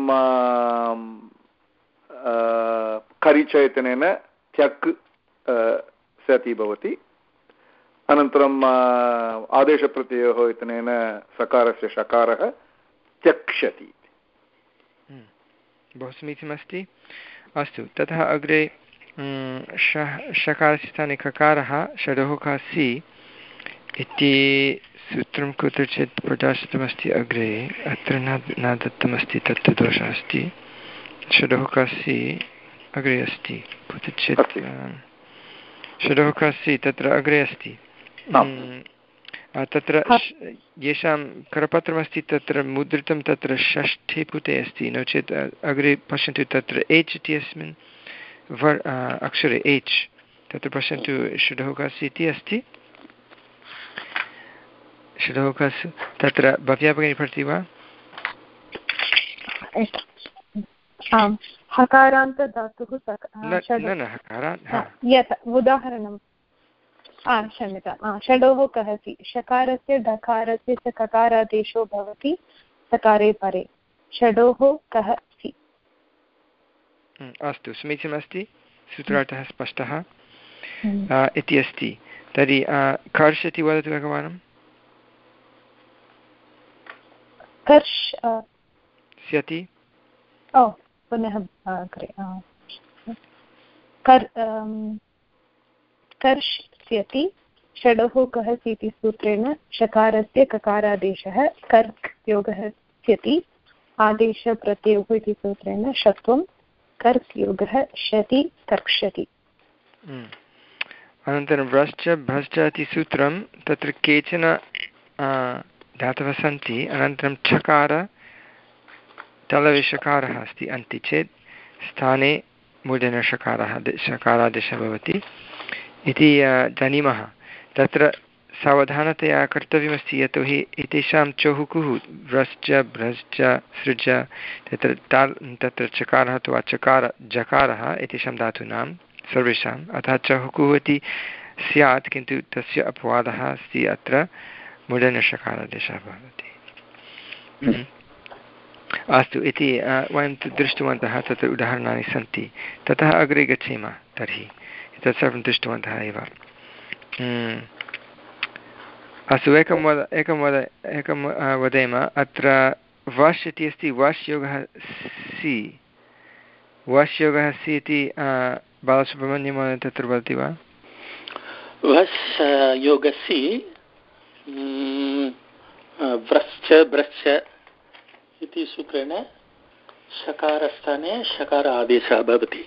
करिच इत्यनेन त्यक् सति भवति अनन्तरम् आदेशप्रत्ययोः इत्यनेन सकारस्य शकारः त्यक्ष्यति बहु समीचीनमस्ति अस्तु ततः अग्रे शकारस्य स्थाने ककारः षडोः सि इति सूत्रं कुत्रचित् प्रदर्शितमस्ति अग्रे अत्र न न दत्तमस्ति तत्तु दोषः अस्ति षडोः सि अग्रे अस्ति कुत्रचित् षडोः सि तत्र अग्रे अस्ति तत्र येषां करपत्रमस्ति तत्र मुद्रितं तत्र षष्ठे पुटे अस्ति नो चेत् अग्रे पश्यन्तु तत्र एच् इत्यस्मिन् वर् अक्षरे एच् तत्र पश्यन्तु षडोकास् इति अस्ति षडोकास् तत्र भव्या भगिनी पठति वा आम् हकारान्तधातुः न न हकारात् यत् उदाहरणं क्षम्यतां षडोः कहसि शकारस्य ढकारस्य च ककारादेशो भवति सकारे परे षडोः कहसि अस्तु समीचीनमस्ति सूत्रार्थः स्पष्टः इति अस्ति तर्हि कर्ष इति वदतु एकवारं कर्ष स्यति ओ पुनः कर् कर्ष्यति षडोः कहसि इति सूत्रेण शकारस्य ककारादेशः कर्क् योगः स्यति आदेशप्रत्ययोः इति सूत्रेण षत्वं कर्क् योगः शति कर्क्ष्यति अनन्तरं व्रश्च भश्च इति सूत्रं तत्र केचन धातवः सन्ति अनन्तरं छकार तलविषकारः अस्ति अन्ति चेत् स्थाने मूर्धन्यषकारः षकारादेशः भवति इति जानीमः तत्र सावधानतया कर्तव्यमस्ति यतोहि एतेषां चहुकुः व्रश्च भ्रश्च सृज तत्र ताल् तत्र चकारः अथवा चकार जकारः एतेषां धातूनां सर्वेषाम् अतः चहुकुः इति स्यात् किन्तु तस्य अपवादः अस्ति अत्र मूर्धन्यषकारादेशः भवति अस्तु इति वयं तु दृष्टवन्तः तत्र उदाहरणानि सन्ति ततः अग्रे गच्छेम तर्हि तत् सर्वं दृष्टवन्तः एव अस्तु एकं वद एकं वद एकं वदेम अत्र वश् इति अस्ति वश् योगः सि वश् योगः सि इति बालसुब्रह्मण्यं तत्र वदति वा वश् योगसि व्रश्च भ्रश्च इति सूत्रेण शकारस्थाने शकार आदेशः भवति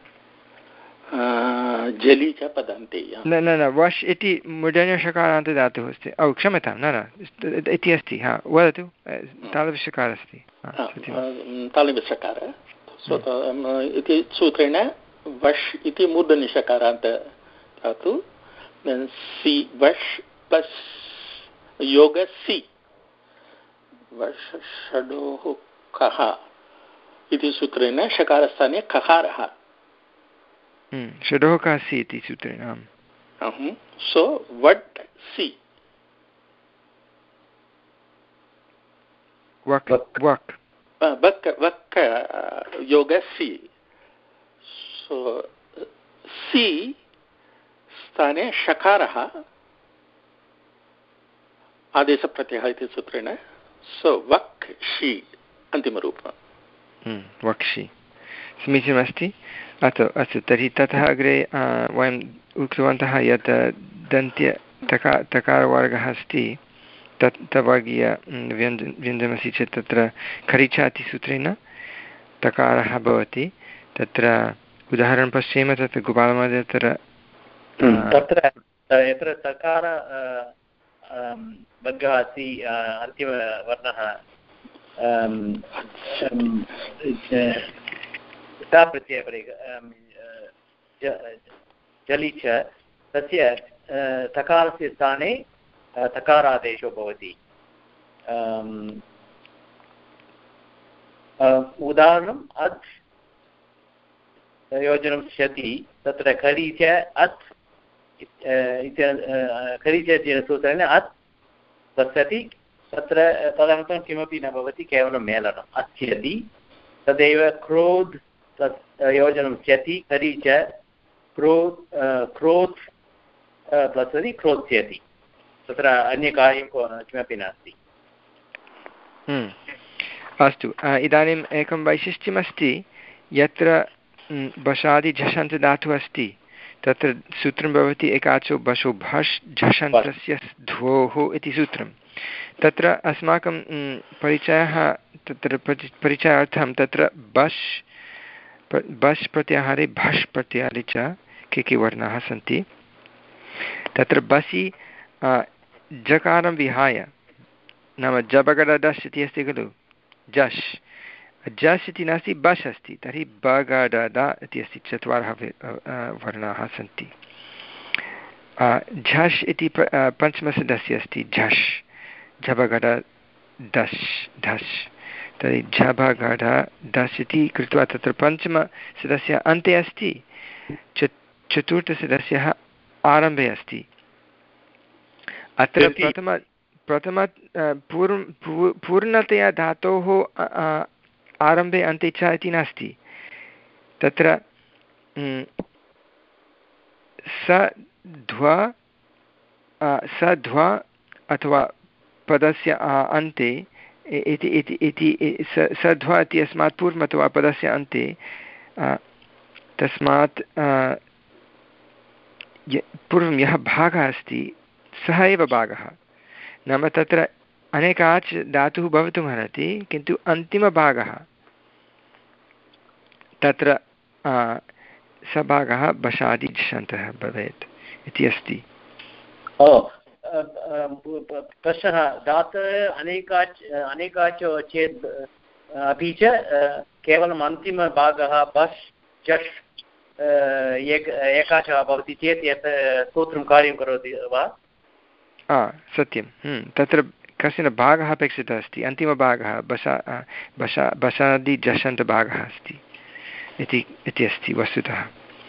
जलि च पदान्ते न न न वश् इति मूर्धन्यषकारान्ते धातुः अस्ति ओ क्षम्यतां न न इति अस्ति हा वदतु तालव्यषकारः अस्ति तालव्यषकारः इति सूत्रेण वश् इति मूर्धन्यषकारान्त धातु सि वश् प्लस् योग सि वश् षडोः कः इति सूत्रेण शकारस्थाने ककारः षडोः कः सि इति सूत्रेण आम् सो वट् सि वक् वक् वक् वक् योग सि सो सि स्थाने शकारः आदेशप्रत्ययः इति सूत्रेण सो वक् षि अन्तिमरूपं वक्षि समीचीनमस्ति। अस्तु अस्तु तर्हि ततः अग्रे वयम् उक्तवन्तः यत् दन्त्य तका तकारवर्गः अस्ति तत् तवर्गीय व्यञ्जन व्यञ्जनमस्ति चेत् तत्र खरिचा इति सूत्रेण तकारः भवति। तत्र उदाहरणं पश्येम तत्र गोपालमहोदय तत्र तत्र यत्र तकार वर्गः अस्ति अन्तिमवर्णः प्रत्ययपरे जलि च तस्य तकारस्य स्थाने तकारादेशो भवति। उदाहरणम् अत् योजनं क्षति तत्र खरि च अत् खरि च इति सूत्रेण अत् पश्यति तत्र तदनन्तरं किमपि न भवति केवलं मेलनम् अच्छति। तदेव क्रोध् तत् योजनं च्यति खरि च क्रोध् क्रोध् पश्यति क्रोध्यति तत्र अन्यकार्यं किमपि नास्ति। अस्तु इदानीम् एकं वैशिष्ट्यमस्ति यत्र बशादि झषन्तधातुः अस्ति तत्र सूत्रं भवति एकाचो बशो भष् झषन्तस्य ध्वोः इति सूत्रं। तत्र अस्माकं परिचयः तत्र परिचयार्थं तत्र बश् बश् प्रत्याहारे भष् प्रत्याहारे च के के वर्णाः सन्ति। तत्र बसि जकारं विहाय नाम जबगडडस् इति अस्ति खलु जश् जस् इति नास्ति बश् अस्ति तर्हि बगडद इति अस्ति चत्वारः वर्णाः सन्ति। झष् इति पञ्चमसदस्य अस्ति झष् झबगड डस् धस् तर्हि झबगड डस् इति कृत्वा तत्र पञ्चमसदस्य अन्ते अस्ति च चतुर्थसदस्यः आरम्भे अस्ति। अत्र प्रथम प्रथम पूर्व पूर्णतया धातोः आरम्भे अन्ते च इति नास्ति। तत्र स ध्व स ध्व अथवा पदस्य अन्ते इति इति इति स ध्व इति अस्मात् पूर्वम् अथवा पदस्य अन्ते तस्मात् पूर्वं यः भागः अस्ति सः एव भागः नाम तत्र अनेकाच् धातुः भवितुमर्हति किन्तु अन्तिमभागः तत्र स भागः बशादि झषन्तः भवेत् इति अस्ति। ओ प्रश्नः धातुः अनेकाच् अनेकाच् चेत् अपि च केवलम् अन्तिमभागः बस् झष् एक एकाचः भवति चेत् यत् सूत्रं कार्यं करोति वा? सत्यं तत्र कश्चन भागः अपेक्षितः अस्ति अन्तिमभागः बशा बशा बशादि झषन्तभागः अस्ति इति इति अस्ति वस्तुतः।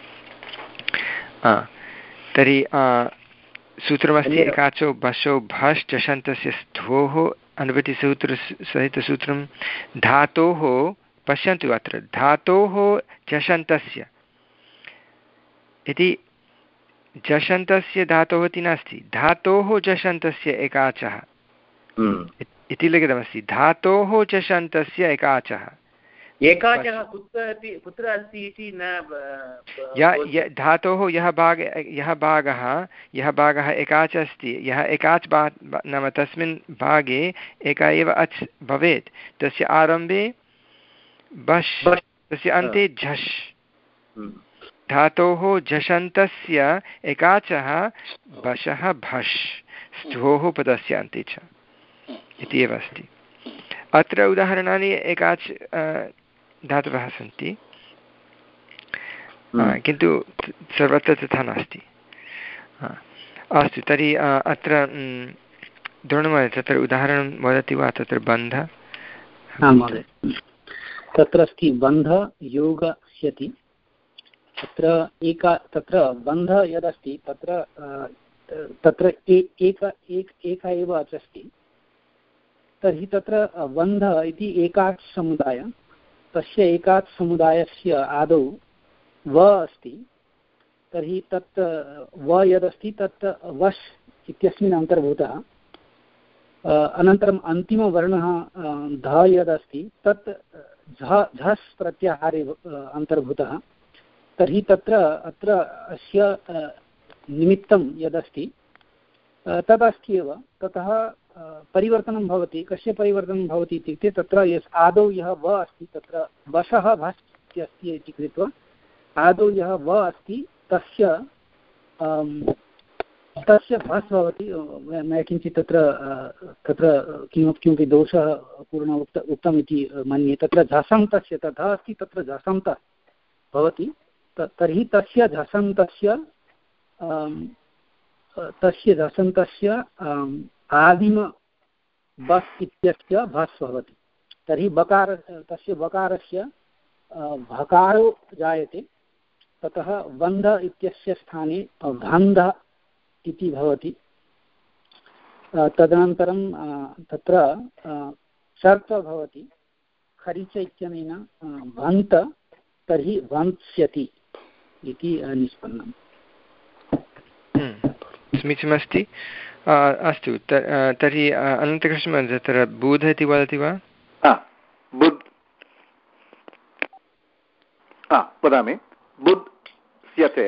तर्हि सूत्रमस्ति एकाचो बशो भष् झषन्तस्य ध्वोः अनुवृत्तिसूत्रसहितसूत्रं धातोः पश्यन्तु अत्र धातोः झषन्तस्य इति झषन्तस्य धातोः इति नास्ति धातोः झषन्तस्य एकाचः इति लिखितमस्ति धातोः झषन्तस्य एकाचः एकाचः कुत्र कुत्र अस्ति इति न धातोः यः भाग यः भागः यः भागः एकाच अस्ति यः एकाच् भा नाम तस्मिन् भागे एका एव अच् भवेत् तस्य आरम्भे बश् तस्य अन्ते झष् धातोः झषन्तस्य एकाचः बशः भष् स्थोः पदस्य अन्ते च इति एव अस्ति। अत्र उदाहरणानि एकाच् धातवः सन्ति किन्तु सर्वत्र तथा नास्ति। अस्तु तर्हि अत्र द्रोणमहोदय तत्र उदाहरणं वदति वा तत्र बन्धः? आं महोदय तत्र अस्ति बन्धः योगस्यति तत्र एका तत्र बन्धः यदस्ति तत्र तत्र एक एक एका एव अच् अस्ति तर्हि तत्र बन्धः इति एकाच् समुदाय तस्य एकाच् समुदायस्य आदौ व अस्ति तर्हि तत् व यदस्ति तत् वश् इत्यस्मिन् अन्तर्भूतः अनन्तरम् अन्तिमवर्णः ध यदस्ति तत् झ झस् प्रत्याहारे अन्तर्भूतः, तर्हि तत्र अत्र अस्य निमित्तं यदस्ति तदस्ति एव, ततः परिवर्तनं भवति। कस्य परिवर्तनं भवति इत्युक्ते तत्र यस् आदौ यः व अस्ति तत्र वशः भस् अस्ति इति कृत्वा आदौ यः व अस्ति तस्य तस्य भस् भवति। मया किञ्चित् तत्र तत्र किमपि किमपि दोषः पूर्ण उक्त उक्तम् इति मन्ये। तत्र झसन्तस्य तथा अस्ति, तत्र झसन्तः भवति, तर्हि तस्य झसन्तस्य तस्य झसन्तस्य आदिम बस् इत्यस्य भस् भवति। तर्हि बकार तस्य बकारस्य भकारो जायते, ततः वन्ध इत्यस्य स्थाने भन्ध इति भवति। तदनन्तरं तत्र शर्त भवति खरिच इत्यनेन भन्त, तर्हि भन्स्यति इति निष्पन्नम्। समीचीनमस्ति। अस्तु, तर्हि अनन्तकृष्ण तत्र बुध इति वदति वा? बुद् वदामि। बुद् स्यते,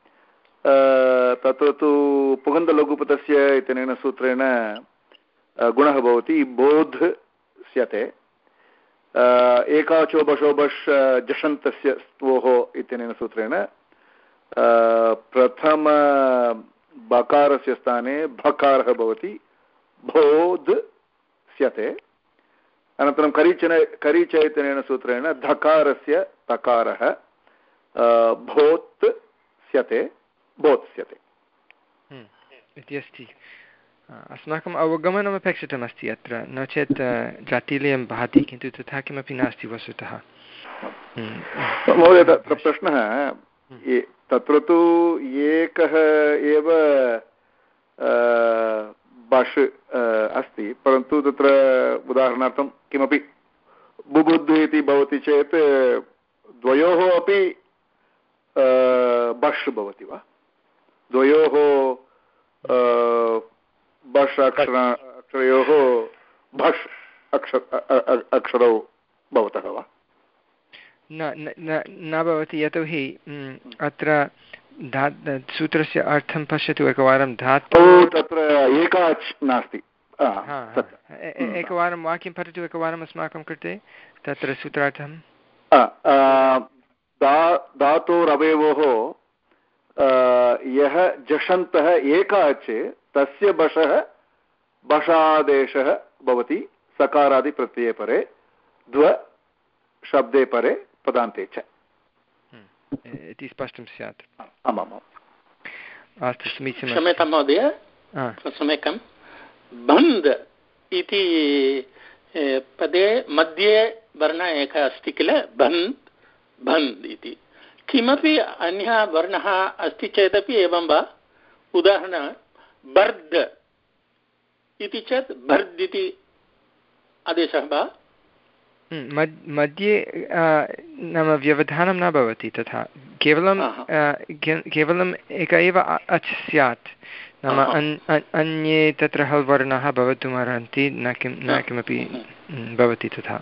तत्र तु पुगन्धलघुपतस्य इत्यनेन सूत्रेण गुणः भवति बोध् स्यते। एकाचोबशोबश् जषन्तस्य स्तोः इत्यनेन सूत्रेण प्रथम बकारस्य स्थाने भकारः भवति, बोध् स्यते। अनन्तरं करीचन करीच इत्यनेन सूत्रेण धकारस्य तकारः भोत् स्यते, बोत्स्यते इति अस्ति। अस्माकम् अवगमनम् अपेक्षितमस्ति अत्र, नो चेत् जातीलयं भाति, किन्तु तथा किमपि नास्ति वस्तुतः। महोदय, तत्र प्रश्नः, तत्र तु एकः एव बश् अस्ति, परन्तु तत्र उदाहरणार्थं किमपि बुबुद् इति भवति चेत् द्वयोः अपि बश् भवति वा? द्वयोः बश् अक्षर अक्षरयोः भश् अक्षर अक्षरौ भवतः वा? न न भवति, यतोहि अत्र धा सूत्रस्य अर्थं पश्यतु एकवारं। धातु तत्र एकाच् नास्ति। एकवारं वाक्यं पठतु एकवारम् अस्माकं कृते, तत्र सूत्रार्थं। धातोरवयवोः यः जषन्तः एकाच् तस्य बशः बशादेशः भवति सकारादिप्रत्यये परे द्व शब्दे परे पदान्ते च इति स्पष्टं स्यात्। आमाम्। अस्तु, समीचीनं। क्षम्यतां महोदय, सम्यकं। बन्ध् इति पदे मध्ये वर्णः एकः अस्ति किल, बन्ध् बन्ध् इति। किमपि अन्यः वर्णः अस्ति चेदपि एवं वा? उदाहरणं बर्द् इति चेत् भर्द् इति आदेशः वा? मध्ये नाम व्यवधानं न भवति तथा, केवलं केवलम् एक एव अच् स्यात्, नाम अन्ये तत्र हल् वर्णाः भवितुम् अर्हन्ति, न किं न किमपि भवति तथा।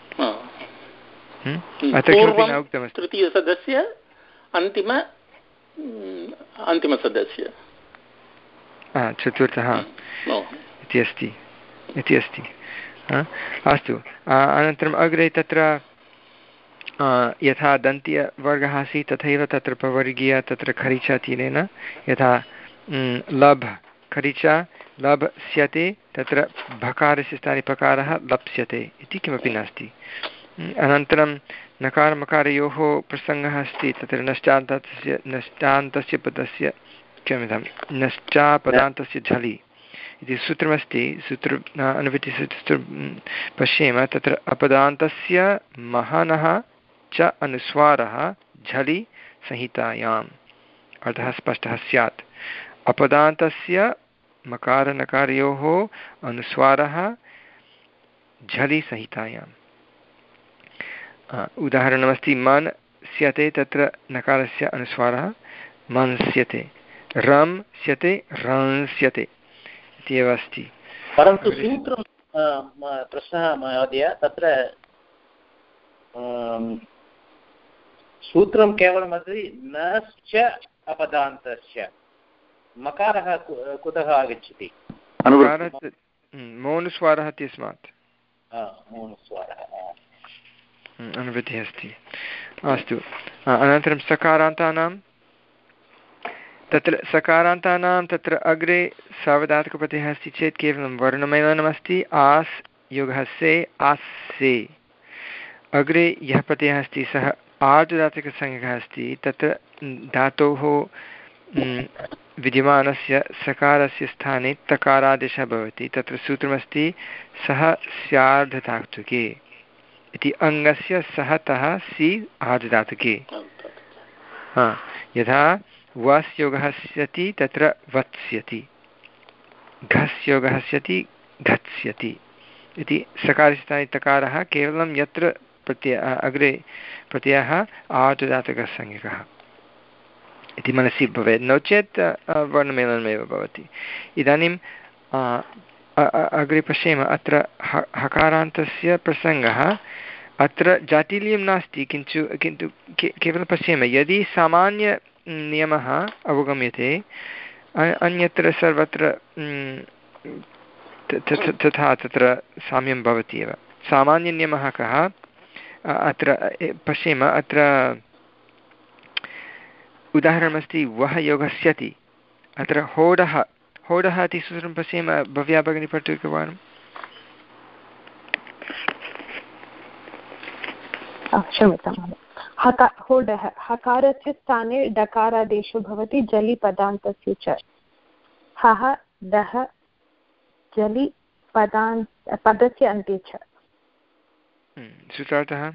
अत्र किमपि न उक्तमस्ति। तृतीयसदस्य अन्तिम अन्तिमसदस्य चतुर्थः इति अस्ति इति अस्ति अस्तु। अनन्तरम् अग्रे तत्र यथा दन्त्यवर्गः आसीत् तथैव तत्र प्रवर्गीय तत्र खरिच इत्यनेन यथा लभ् खरिच लभ् स्यते, तत्र भकारस्य स्थाने पकारः लप्स्यते इति किमपि नास्ति। अनन्तरं नकारमकारयोः प्रसङ्गः अस्ति, तत्र नश्चान्तस्य नश्चान्तस्य पदस्य क्षम्यतां नश्चापदान्तस्य झलि इति सूत्रमस्ति। सूत्र अनुवृत्तिसूत्र पश्येम, तत्र अपदान्तस्य महनः च अनुस्वारः झलि संहितायाम्, अर्थः स्पष्टः स्यात्। अपदान्तस्य मकारनकारयोः अनुस्वारः झलि संहितायाम्। उदाहरणमस्ति मन् स्यते, तत्र नकारस्य अनुस्वारः मन्स्यते, रं स्यते रंस्यते इत्येव अस्ति। परन्तु सूत्रं प्रश्नः महोदय तत्र सूत्रं केवलमस्ति नश्च अपदान्तस्य मकारः कुतः आगच्छति मौनस्वारः इत्यस्मात् मौनस्वारः अनुवृत्तिः अस्ति। अस्तु, अनन्तरं सकारान्तानां तत्र सकारान्तानां तत्र अग्रे सावधातुकप्रत्ययः अस्ति चेत् केवलं वर्णमेलनमस्ति। आस् योगः से आस्से। अग्रे यः प्रत्ययः अस्ति सः आर्धधातुकसंज्ञकः अस्ति। तत्र धातोः विद्यमानस्य सकारस्य स्थाने तकारादेशः भवति। तत्र सूत्रमस्ति सः स्यार्धधातुके इति अङ्गस्य सः तः सि आर्धधातुके। हा, यथा वस् योगः स्यति तत्र वत्स्यति, घस् योगः स्यति घत्स्यति इति सकारस्थाने तकारः केवलं यत्र प्रत्ययः अग्रे प्रत्ययः आर्धधातुकसंज्ञकः इति मनसि भवेत्, नो चेत् वर्णमेलनमेव भवति। इदानीं अग्रे पश्येम। अत्र ह हकारान्तस्य प्रसङ्गः अत्र जाटिल्यं नास्ति, किन्तु किन्तु केवलं पश्येम यदि सामान्यनियमः अवगम्यते अन्यत्र सर्वत्र तथा तत्र साम्यं भवति एव। सामान्यनियमः कः? अत्र पश्येम। अत्र उदाहरणमस्ति वः योगस्यति। अत्र होडः होडः इति सूत्रं पश्येम। भव्या भगिनी पठतु एकवारं। क्षम्यतां हका होडः हकारस्य स्थाने डकारादेशो भवति जलि पदान्तस्य च। हः दः जलि पदान्त पदस्य अन्ते च। सूत्रार्थः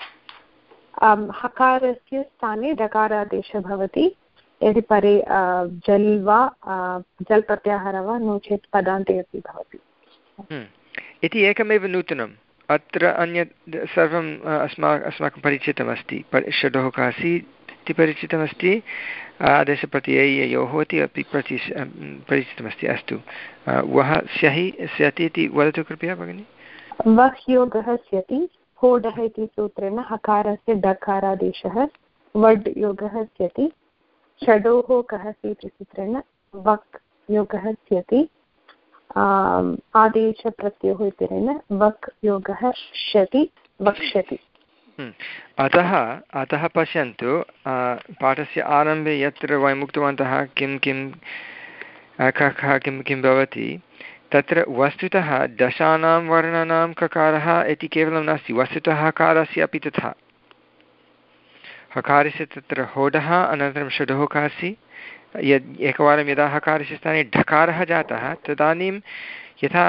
हकारस्य स्थाने डकारादेशः भवति यदि परे जल् वा जल् प्रत्याहारः वा नो चेत् पदान्ते अपि भवति इति एकमेव नूतनम्। अत्र अन्यत् सर्वम् अस्मा अस्माकं परिचितमस्ति। षडोः कासि इति परिचितमस्ति, आदेशप्रत्यययोः इति अपि परिचि परिचितमस्ति। अस्तु, वः स्यहि स्यति इति वदतु कृपया भगिनि। वः योगः स्यति होडः इति सूत्रेण हकारस्य डकारादेशः, वड् योगः स्यति, षडोः कः इति सूत्रेण वक् योगः स्यति, आदेशप्रत्ययोः इत्यनेन वक् योगः शति वक्ष्यति। अतः अतः पश्यन्तु, पाठस्य आरम्भे यत्र वयम् उक्तवन्तः किं किं कः किं किं भवति, तत्र वस्तुतः दशानां वर्णानां ककारः इति केवलं नास्ति, वस्तुतः हकारस्य अपि तथा। हकारस्य तत्र होडः अनन्तरं षडोः कासि। यद् एकवारं यदा हकारस्य स्थाने ढकारः जातः तदानीं यथा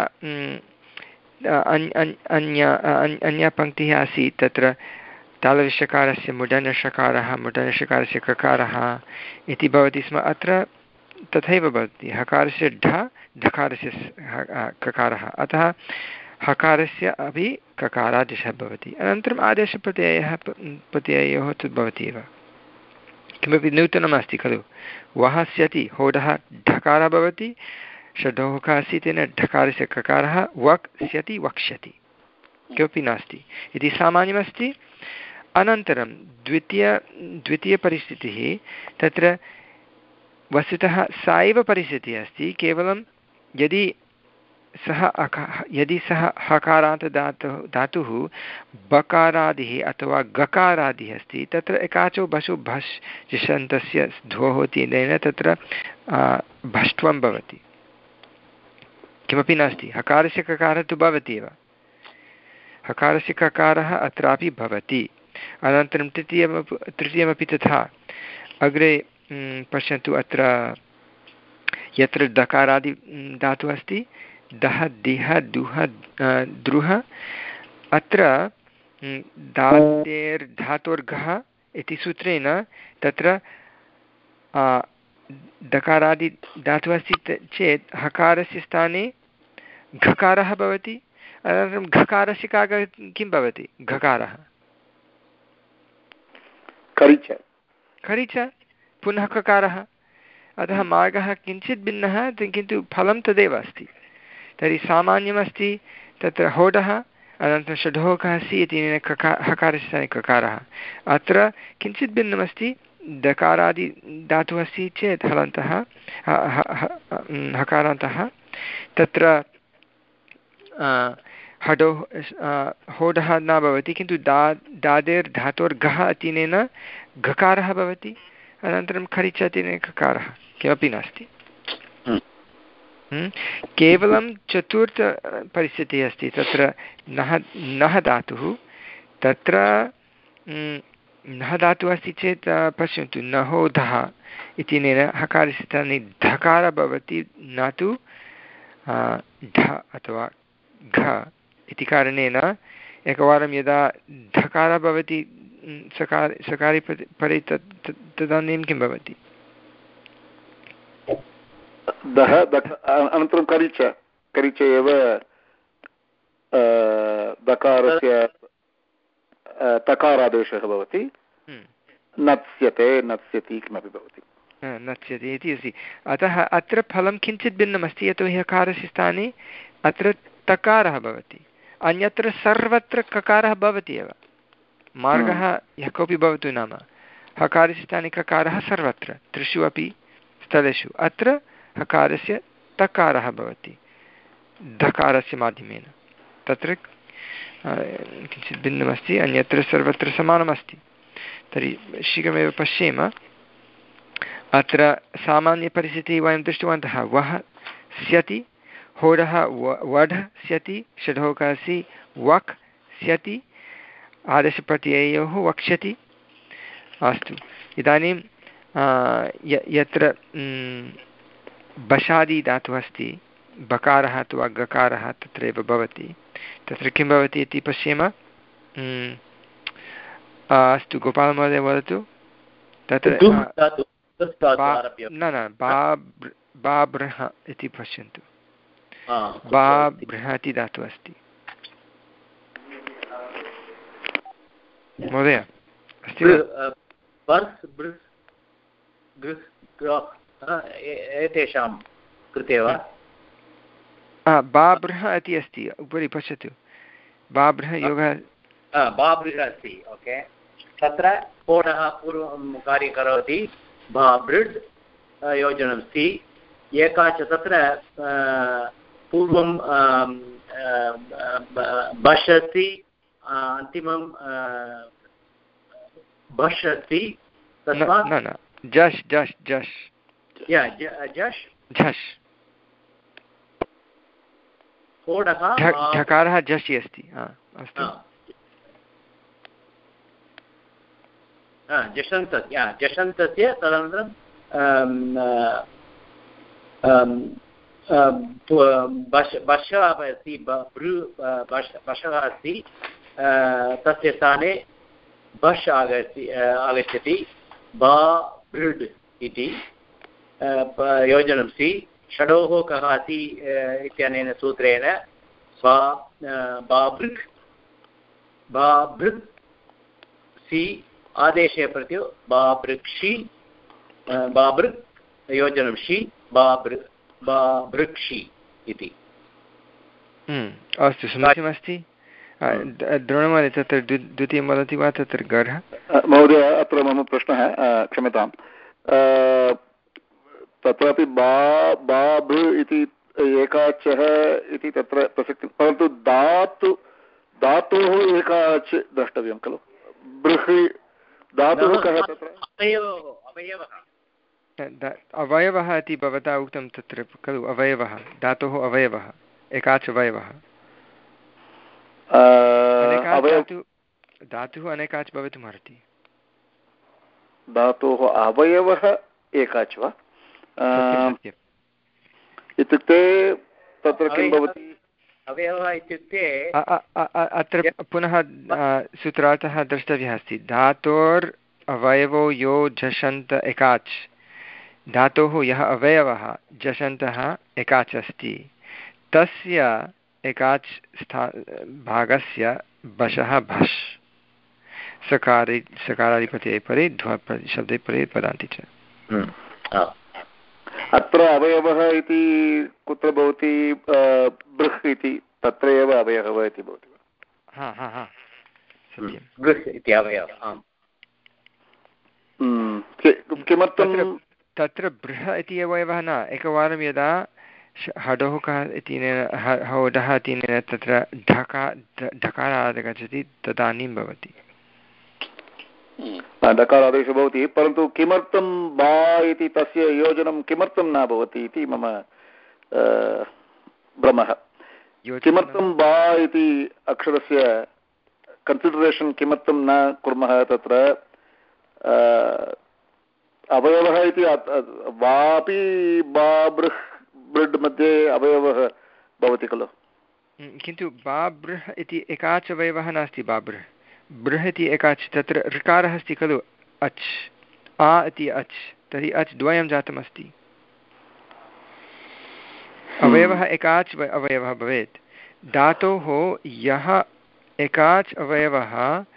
अन्या अन्या पङ्क्तिः आसीत्, तत्र तालव्यषकारस्य मुडनषकारः मुडनषकारस्य ककारः इति भवति स्म। अत्र तथैव भवति, हकारस्य ढ ढकारस्य ककारः, अतः हकारस्य अपि ककारादेशः भवति। अनन्तरम् आदेशप्रत्ययः प्रत्यययोः तु भवति एव, किमपि नूतनमस्ति खलु। वः स्यति होडः ढकारः भवति, षडोः कासि तेन ढकारस्य ककारः, वक् स्यति वक्ष्यति, किमपि नास्ति इति सामान्यमस्ति। अनन्तरं द्वितीय द्वितीयपरिस्थितिः, तत्र वस्तुतः सा एव परिस्थितिः अस्ति, केवलं यदि सः अक यदि सः हकारान्त धातुः धातुः बकारादिः अथवा गकारादिः अस्ति, तत्र एकाचो बशु भस् जिषन्तस्य ध्वोः तेन तत्र भष्ट्वं भवति, किमपि नास्ति। हकारस्य ककारः तु भवति एव, हकारस्य ककारः अत्रापि भवति। अनन्तरं तृतीयं तृतीयमपि तथा। अग्रे पश्यन्तु, अत्र यत्र दकारादि धातुः अस्ति, दः दिह दुह द्रुह, अत्र धातेर्धातोर्घः इति सूत्रेण तत्र दकारादि धातुः अस्ति चेत् हकारस्य स्थाने घकारः भवति। अनन्तरं घकारस्य का किं भवति? घकारः खरिच खरिच पुनः ककारः। अतः मार्गः किञ्चित् भिन्नः, किन्तु फलं तदेव अस्ति। तर्हि सामान्यमस्ति तत्र होडः अनन्तरं षडोः कः सि इत्यनेन कका हकारस्य स्थाने ककारः। अत्र किञ्चित् भिन्नमस्ति, दकारादि धातुः अस्ति चेत् हलन्तः हकारान्तः तत्र हडोः होडः न भवति, किन्तु दा दादेर् धातोर्घः इत्यनेन घकारः भवति, अनन्तरं खरिच इत्यनेन ककारः, किमपि नास्ति। केवलं चतुर्थपरिस्थितिः अस्ति, तत्र नः नः धातुः, तत्र नः धातुः अस्ति चेत् पश्यन्तु नहोधः इत्यनेन हकारस्य स्थाने धकारः भवति, न तु ढ अथवा घ इति कारणेन एकवारं यदा धकारः भवति सकार सकारि परे तत् तदानीं किं भवति? दः अनन्तरं करिच करिच एव दकारस्य तकारादेशः भवति, नत्स्यते नत्स्यति किमपि भवति, नत्स्यते इति अस्ति। अतः अत्र फलं किञ्चित् भिन्नमस्ति, यतोहि हकारस्य स्थाने अत्र तकारः भवति, अन्यत्र सर्वत्र ककारः भवति एव, मार्गः यः कोऽपि भवतु, नाम हकारस्य स्थाने ककारः सर्वत्र त्रिषु अपि स्थलेषु, अत्र हकारस्य तकारः भवति धकारस्य माध्यमेन, तत्र किञ्चित् भिन्नमस्ति, अन्यत्र सर्वत्र समानमस्ति। तर्हि शीघ्रमेव पश्येम, अत्र सामान्यपरिस्थितिः वयं दृष्टवन्तः, वः स्यति, होडः वढ स्यति, षडोकसि वक् स्यति, आदेशप्रत्ययोः वक्ष्यति। अस्तु, इदानीं यत्र बशादि धातुः अस्ति, बकारः अथवा गकारः तत्रैव भवति, तत्र किं भवति इति पश्येम। अस्तु, गोपालमहोदय वदतु। तत्र न न बाब्रः इति पश्यन्तु, बाब्रः इति धातुः अस्ति महोदय, अस्ति एतेषां कृते वा? बाब्रः इति अस्ति, उपरि पश्यतु, बाब्रः योगः बाब्रः अस्ति, ओके। तत्र कोणः पूर्वं कार्यं करोति, बाबृड् योजनं सि, एका च तत्र पूर्वं बशति, अन्तिमं बशति, तस्मात् न न जश् जश् जश् या जश् झष्, कोडः ढकारः झषि अस्ति। अस्तु, जषन्तस्य जषन्तस्य तदनन्तरं बश बशः अस्ति, बशः अस्ति, तस्य स्थाने बश् आगच्छति आगच्छति बा बृड् इति योजनं सि, षडोः कः अस्ति इत्यनेन सूत्रेण बा बाबृक् बाबृक् सि, आदेशे प्रत्यो बाबृक्षि, बाबृक् योजनं शि, बाबृ बाबृक्षि इति। अस्तु, समीचीनमस्ति। द्रोणमहोदय, तत्र द्वितीयं वदति वा? तत्र गर्ह महोदय, अत्र मम प्रश्नः, क्षम्यतां, तत्रापि बा बाभ् इति एकाचः इति तत्र प्रसक्तिः, परन्तु धातु धातोः एकाच् द्रष्टव्यं खलु? बृहि धातुः कः तत्र? अवयवः इति भवता उक्तं तत्र खलु, अवयवः, धातोः अवयवः, एकाच् अवयवः। धातुः अनेकाच् भवितुमर्हति। धातोः अवयवः एकाच् वा? इत्युक्ते तत्र किं भवति? अवयवः इत्युक्ते अत्र पुनः सूत्रार्थः द्रष्टव्यः अस्ति। धातोर् अवयवो यो झषन्त एकाच्, धातोः यः अवयवः झषन्तः एकाच् अस्ति, तस्य एकाच् स्था भागस्य बशः भष्, सकारि सकारादिपते परे ध्व शब्दे परे पदान्ति च। अत्र अवयवः इति कुत्र भवति बृह् इति तत्र एव अवयवः इति भवति बृह् इति अवयवः आम् किमर्थं तत्र बृह इति अवयवः न एकवारं यदा हडोः कः इत्यनेन हौडः इत्यनेन तत्र ढका ढकारात् गच्छति तदानीं भवति डकारादेशः भवति परन्तु किमर्थं बा इति तस्य योजनं किमर्थं न भवति इति मम भ्रमः किमर्थं बा इति अक्षरस्य कन्सिडरेशन् किमर्थं न कुर्मः तत्र अवयवः इति वापि बा बृह् ब्रिड् मध्ये अवयवः भवति खलु किन्तु बा बृह् इति एकाच अवयवः नास्ति बा बृह् बृह् इति एकाच् तत्र ऋकारः अस्ति खलु अच् आ इति अच् तर्हि अच् द्वयं जातमस्ति अवयवः एकाच् अवयवः भवेत् धातोः यः एकाच् अवयवः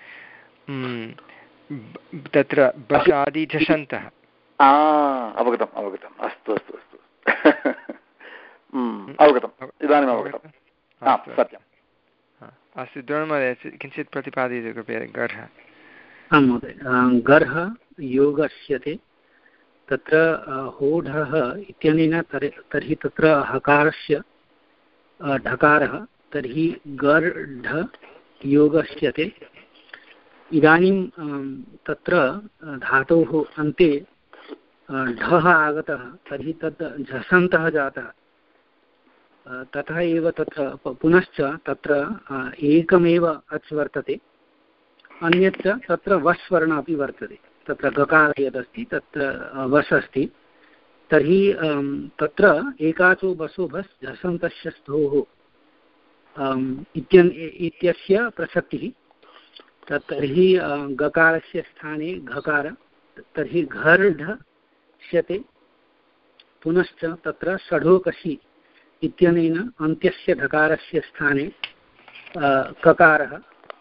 तत्र बसादि झषन्तः अवगतम् अवगतम् अस्तु अस्तु अस्तु अवगतम् इदानीम् अवगतम् सत्यम् अस्तु द्रोणमहोदय किञ्चित् प्रतिपादयतु कृपया गर्हः आं महोदय गर्हः योगस्यते तत्र होढः इत्यनेन तर्हि तत्र हकारस्य ढकारः तर्हि गर्ढ योगस्यते इदानीं तत्र धातोः अन्ते ढः आगतः तर्हि तत् झषन्तः जातः ततः एव तत्र पुनश्च तत्र एकमेव अच् वर्तते अन्यच्च तत्र वस् वर्णः अपि वर्तते तत्र गकारः यदस्ति तत्र वस् अस्ति तर्हि तत्र एकाचो वसो भस् झषन्तस्य स्थोः इत्यस्य प्रसक्तिः तर्हि गकारस्य स्थाने घकार तर्हि घर्ढष्यते पुनश्च तत्र षढोकषि इत्यनेन अन्त्यस्य ढकारस्य स्थाने ककारः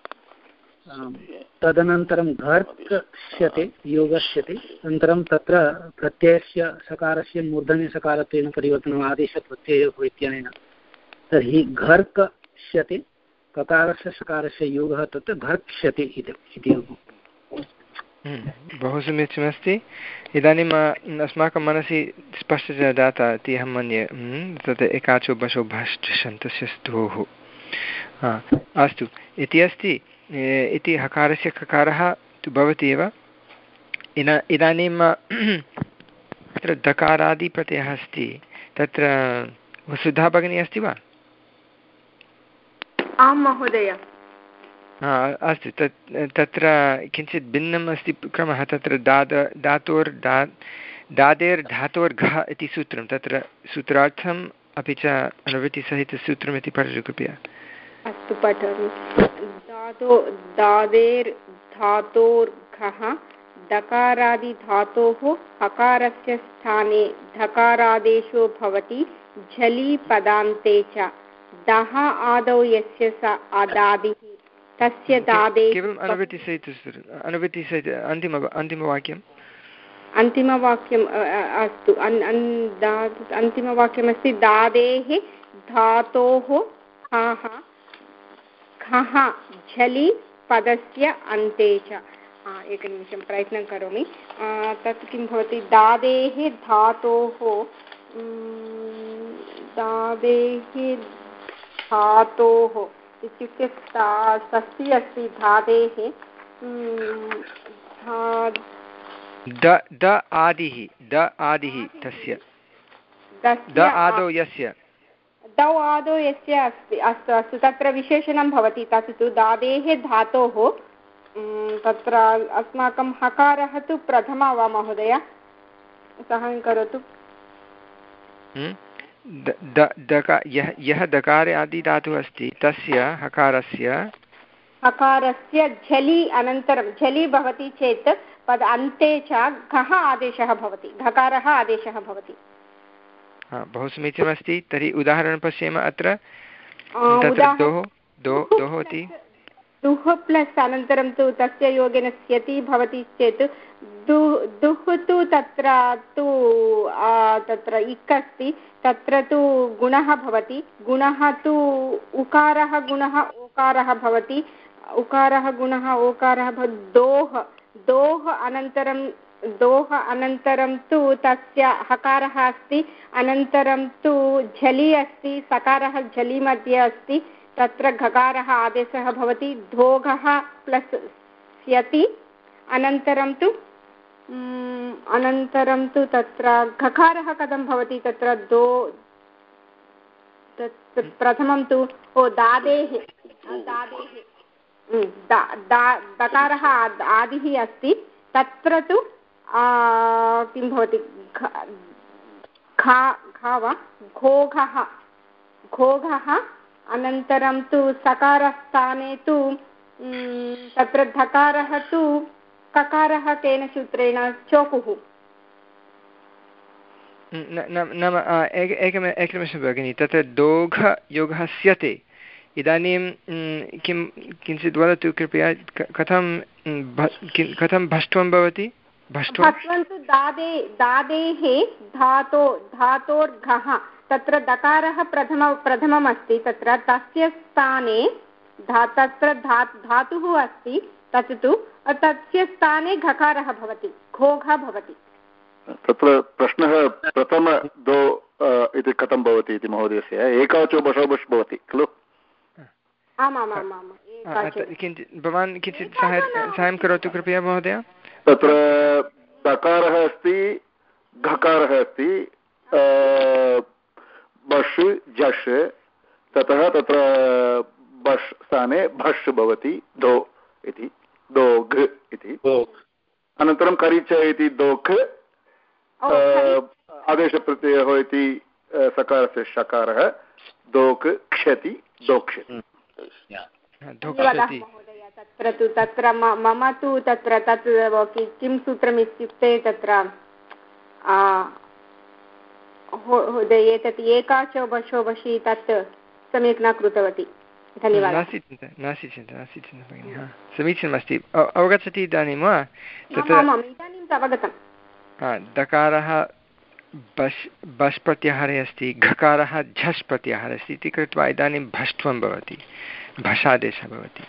तदनन्तरं घर्क्ष्यते योगस्यते अनन्तरं तत्र प्रत्ययस्य सकारस्य मूर्धन्यसकारत्वेन परिवर्तनम् आदेशप्रत्ययोः इत्यनेन तर्हि घर्क्ष्यते ककारस्य सकारस्य योगः तत्र घर्क्ष्यते इति बहु समीचीनमस्ति इदानीम् अस्माकं मनसि स्पष्टतया जाता इति अहं मन्ये तत् एकाचो बशो भाष्यन्तस्य स्तोः अस्तु इति अस्ति इति हकारस्य ककारः तु भवति एव इदा इदानीं तत्र दकारादिप्रत्ययः अस्ति तत्र वसुधा भगिनी अस्ति वा आं महोदय अस्तु तत् तत्र किञ्चित् भिन्नम् अस्ति क्रमः तत्र दाद धातोर् दा दादेर्धातोर्घः इति सूत्रं तत्र सूत्रार्थम् अपि च अनुवृत्तिसहितसूत्रम् इति पठतु कृपया अस्तु पठामि धातो दादेर्धातोर्घः दकारादिधातोः हकारस्य स्थाने धकारादेशो भवति झलि पदान्ते च दः आदौ यस्य स अदादिः तस्य दादे केवलम् अनुवृत्तिसहित अनुवृत्तिसहित अन्तिम अन्तिमवाक्यम् अन्तिमवाक्यम् अस्तु अन्तिमवाक्यमस्ति दादेः धातोः खः खः झलि पदस्य अन्ते च एकनिमिषं प्रयत्नं करोमि तत् किं भवति दादेः धातोः दादेः धातोः इत्युक्ते षष्ठी अस्ति धादेः द द आदिः द आदिः तस्य द आदौ यस्य दौ आदौ यस्य अस्ति अस्तु अस्तु तत्र विशेषणं भवति तत् तु दादेः धातोः तत्र अस्माकं हकारः तु प्रथमा वा महोदय सहायं करोतु यः दकारे आदिधातुः अस्ति तस्य हकारस्य हकारस्य झलि अनन्तरं झलि भवति चेत् पद अन्ते च घः आदेशः भवति घकारः आदेशः भवति बहु समीचीनमस्ति तर्हि उदाहरणं पश्येम अत्र दोः दोः इति दुः प्लस् अनन्तरं तु तस्य योगेन स्यति भवति चेत् दुः तु तत्र तु तत्र इक् अस्ति, तत्र तु गुणः भवति, गुणः तु उकारः गुणः ओकारः भवति, उकारः गुणः ओकारः भवति, दोः दोः अनन्तरं दोः अनन्तरं तु तस्य हकारः अस्ति, अनन्तरं तु झलि अस्ति, सकारः झलि मध्ये अस्ति, तत्र घकारः आदेशः भवति, धोघः प्लस् स्यति, अनन्तरं तु अनन्तरं तु तत्र घकारः कथं भवति, तत्र दो प्रथमं तु ओ दादेः दादेः दकारः आदिः अस्ति, तत्र तु किं भवति खा खा वा घोघः घोघः, अनन्तरं तु सकारस्थाने तु तत्र धकारः तु ककारः केन सूत्रेण चोकुः। नाम एकम् एकनिमिषं भगिनि, तत्र दोघ योगः स्यते, इदानीं किं किञ्चित् वदतु कृपया, कथं कथं भष्ट्वं भवति? भष्ट्वं तु दादे दादेः धातो धातोर्घः, तत्र दकारः प्रथम प्रथमम् अस्ति, तत्र तस्य स्थाने धा तत्र धा धातुः अस्ति, तत् तु तस्य स्थाने घकारः भवति, घोघः भवति। तत्र प्रश्नः प्रथम दो इति कथं भवति इति महोदयस्य, एकाचो बशोबश् भवति खलु? किञ्चित् भवान् किञ्चित् साहाय्यं करोतु कृपया महोदय। तत्र दकारः अस्ति, घकारः अस्ति, बश् जश्, ततः तत्र बश् स्थाने भश् भवति, दो इति दोघ् इति, अनन्तरं करिच इति दोघ्, आदेशप्रत्ययः इति सकारस्य शकारः, दोक् क्षति दोक्षति। तत्र तु तत्र मम तु तत्र तत् किं सूत्रम् इत्युक्ते तत्र एतत् एकाचो बशो बशि तत् सम्यक् न कृतवती। धन्यवादः। नास्ति चिन्ता नास्ति चिन्ता नास्ति चिन्ता भगिनि, हा समीचीनमस्ति। अवगच्छति इदानीं वा? तत्र इदानीं अवगतं। दकारः बश् बश् प्रत्याहारे अस्ति, घकारः झस् प्रत्याहारे अस्ति इति कृत्वा इदानीं भष्ट्वं भवति, भषादेशः भवति,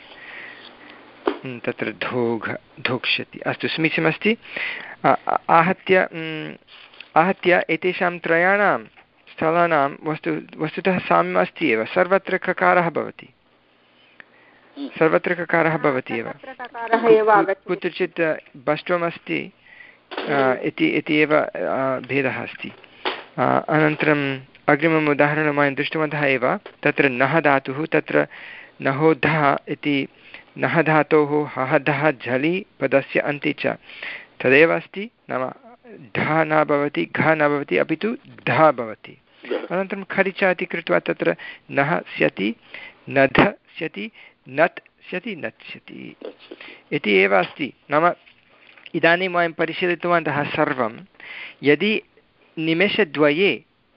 तत्र धोघ धोक्ष्यति। अस्तु समीचीनमस्ति। आहत्य आहत्य एतेषां त्रयाणां स्थलानां वस्तु वस्तुतः साम्यम् अस्ति एव, सर्वत्र ककारः भवति, सर्वत्र ककारः भवति एव, कुत्रचित् बष्ट्वमस्ति इति इति एव भेदः अस्ति। अनन्तरम् अग्रिमम् उदाहरणं वयं दृष्टवन्तः एव, तत्र नः धातुः, तत्र नहोधः इति नः धातोः हः धः झलि पदस्य अन्ते च तदेव अस्ति, नाम ढः न भवति, घः न भवति, अपि तु धः भवति। अनन्तरं खरिच इति कृत्वा तत्र नः स्यति, नध स्यति, नत् स्यति, नत्स्यति इति एव अस्ति। नाम इदानीं वयं परिशीलितवन्तः सर्वं, यदि निमेषद्वये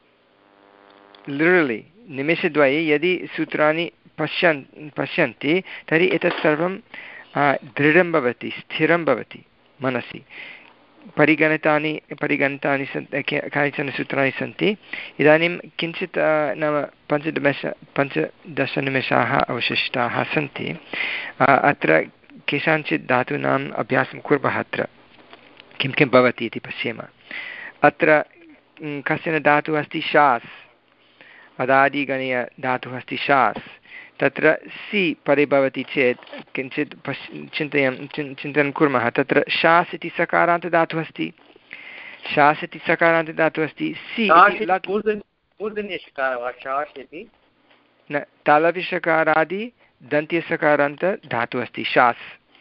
लिटरलि निमेषद्वये यदि सूत्राणि पश्यन् पश्यन्ति तर्हि एतत् सर्वं दृढं भवति, स्थिरं भवति मनसि। परिगणितानि परिगणितानि सन्ति, कानिचन सूत्राणि सन्ति। इदानीं किञ्चित् नाम पञ्चदश पञ्चदशनिमेषाः अवशिष्टाः सन्ति। अत्र केषाञ्चित् धातूनाम् अभ्यासं कुर्मः। अत्र किं किं भवति इति पश्येम। अत्र कश्चन धातुः अस्ति शास्, अदादिगणीय धातुः अस्ति शास्, तत्र सि परे भवति चेत् किञ्चित् पश् चिन्तयं चिन्तनं कुर्मः। तत्र शास् इति सकारान्तधातुः अस्ति, शास् इति सकारान्तधातुः अस्ति, सि न तालव्यषकारादि दन्त्यसकारान्तधातुः अस्ति शास्।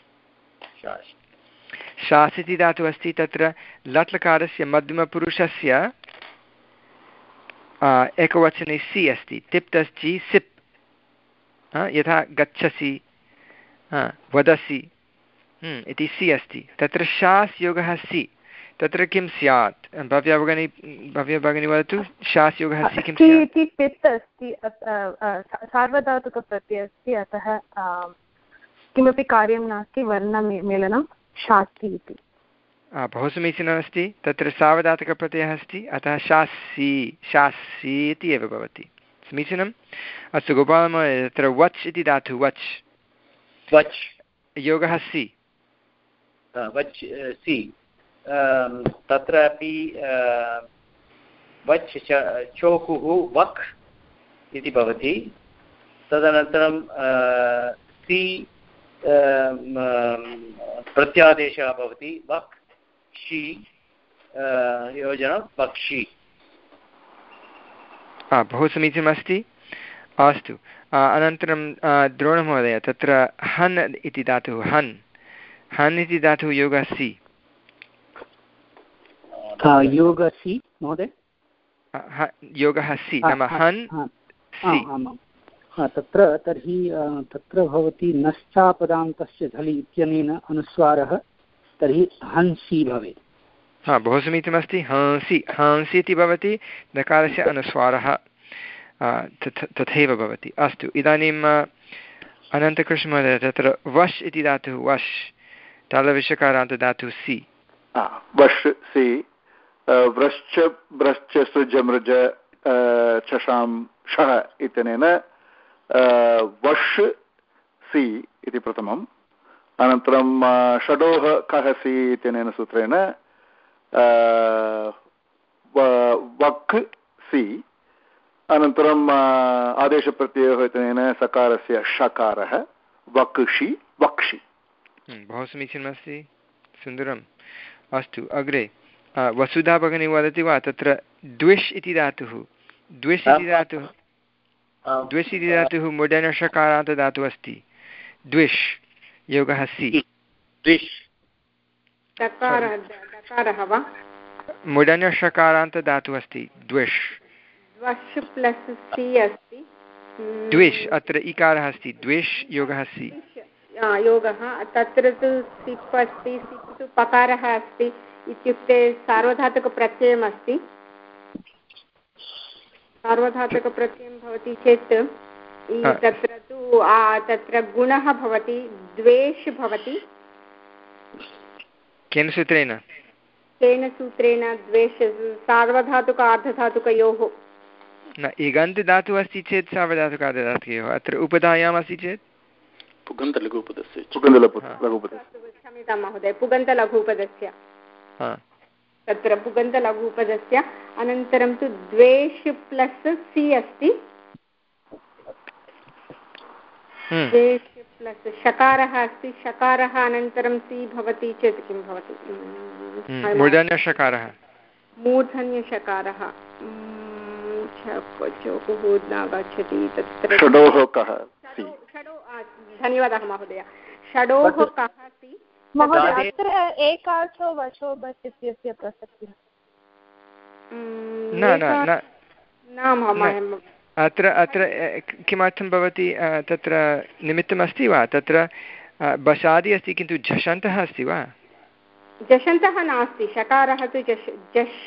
शास् इति धातुः अस्ति, तत्र लट्लकारस्य मध्यमपुरुषस्य एकवचने सि अस्ति, तिप्तस्चि सिप्, यथा गच्छसि वदसि इति सि अस्ति, तत्र शास् योगः सि, तत्र किं स्यात्? भव्या भगिनी भव्या भगिनी वदतु, शास् योगः सि किं स्यात्? इति पित् अस्ति, सार्वधातुकप्रत्ययः अस्ति, अतः किमपि कार्यं नास्ति, वर्णमेलनं शास्ति इति। बहु समीचीनमस्ति। तत्र सावधातकप्रत्ययः अस्ति, अतः शास्सी शास्सी इति एव भवति। समीचीनम्। अस्तु गोपालमहोदय, तत्र वच् इति धातु, वच् वच् योगः सि वच् सि तत्रापि वच् चोकुः वक् इति भवति। तदनन्तरं सि प्रत्यादेशः भवति वक् षि योजनं वक्षि। बहु समीचीनमस्ति। अस्तु, अनन्तरं द्रोणमहोदय, तत्र हन् इति धातुः, हन् हन् इति धातुः योगः सि योगः सि महोदय योगः सि नाम हन् सि। तत्र तर्हि तत्र भवति नश्चापदान्तस्य झलि इत्यनेन अनुस्वारः, तर्हि हंसि भवेत्। हा, बहु समीचीनमस्ति। हंसि हंसि इति भवति, दकारस्य अनुस्वारः तथैव भवति। अस्तु, इदानीम् अनन्तकृष्णमहोदय, तत्र वश् इति धातुः, वश् तालविषकारान्तदातुः सि वश् सि व्रश्च ब्रश्च सृज मृज चषां शः इत्यनेन वश् सि इति प्रथमम्। अनन्तरं षडोः कः सि इत्यनेन सूत्रेण वक् सि। अनन्तरम् आदेशप्रत्ययोः इत्यनेन सकारस्य षकारः वक्षि वक्षि। बहु समीचीनमस्ति, सुन्दरम्। अस्तु, अग्रे वसुधा भगिनी वदति वा, तत्र द्विष् इति धातुः, द्विष् इति धातुः द्विष् इति धातुः मुडनषकारान्तदातुः अस्ति। द्विष् योगः सि। द्विष् मुडनषकारान्तदातुः अस्ति। द्विष् द्विष् अत्र इकारः अस्ति, द्विष् योगः सि योगः। तत्र तु सिप् अस्ति, सिप् तु पकारः अस्ति, इत्युक्ते सार्वधातुकप्रत्ययम् अस्ति। सार्वधातुकप्रत्ययं भवति चेत् तत्र तु तत्र गुणः भवति, द्वेष् भवति। केन सूत्रेण? केन सूत्रेण? द्वेष् सार्वधातुक अर्धधातुकयोः। न, इगन्तधातुः अस्ति चेत् सार्वधातुकार्धधातुकयोः। अत्र उपधायाम् अस्ति चेत् पुगन्तलघुपदस्य क्षम्यतां महोदय, पुगन्तलघुपदस्य तत्र पुगन्तलघुपदस्य अनन्तरं तु द्वेष् प्लस् सि अस्ति। द्वेष् प्लस् शकारः अस्ति, शकारः अनन्तरं सि भवति चेत् किं भवति? मूर्धन्यषकारः मूर्धन्यषकारः नागच्छति तत्र। षडोः कः? धन्यवादः महोदय। षडोः कः सि? महोदय, अत्र एकाचो वचो बस् इत्यस्य प्रसक्तिः न। अत्र अत्र किमर्थं भवति? तत्र निमित्तमस्ति वा? तत्र बसादि अस्ति किन्तु झषन्तः अस्ति वा? झषन्तः नास्ति, शकारः तु जश् जश्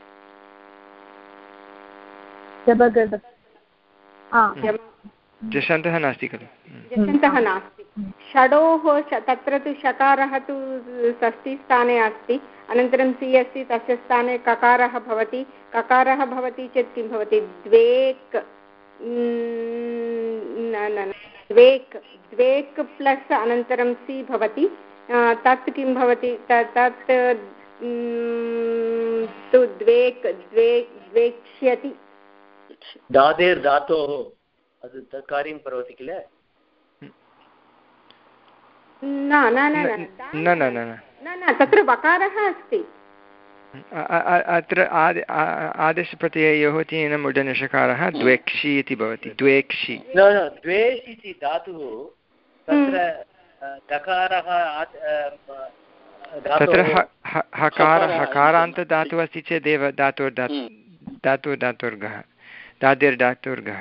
झषन्तः नास्ति खलु? झषन्तः नास्ति। षडोः तत्र तु शकारः तु षष्ठीस्थाने अस्ति, अनन्तरं सि अस्ति, तस्य स्थाने ककारः भवति। ककारः भवति चेत् किं भवति? द्वेक् न न द्वेक् द्वेक् प्लस् अनन्तरं सि भवति। तत् किं भवति? तत् तु द्वेक् द्वेक् द्वेक्ष्यति। दादेर् धातोः कार्यं करोति किल? न न न न न न तत्र वकारः अस्ति। अत्र आदेशप्रत्ययोः तेन मुडनषकारः द्वेक्षि इति भवति। द्वेक्षि न न द्वेष् इति धातुः तत्र दकारः तत्र हकारः हकारान्तदातुः अस्ति चेदेव धातुर् धातुर् धातुर्गः दादिर् धातुर्गः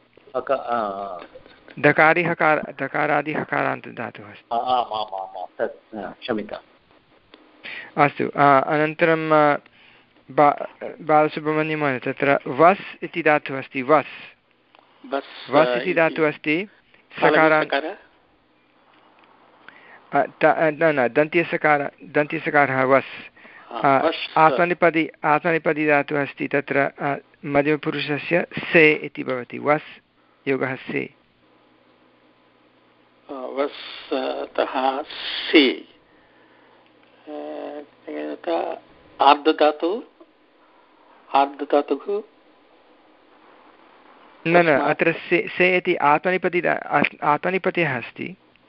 दकारि हकार दकारादि हकारान्तदातुः अस्ति। क्षम्यताम्। अस्तु, अनन्तरं बा बालसुब्रह्मण्यं तत्र वस् इति धातुः अस्ति। वस् वस् इति धातुः अस्ति। सकारान्त न न दन्त्यसकार दन्त्यसकारः वस् आत्मनिपदि आत्मनिपदि धातुः अस्ति तत्र मध्यमपुरुषस्य से इति भवति वस् योगः से वस्तः से आर्धधातु आर्धधातुः न न अत्र से से इति आत्मनिपदि आत्मनिपतिः अस्ति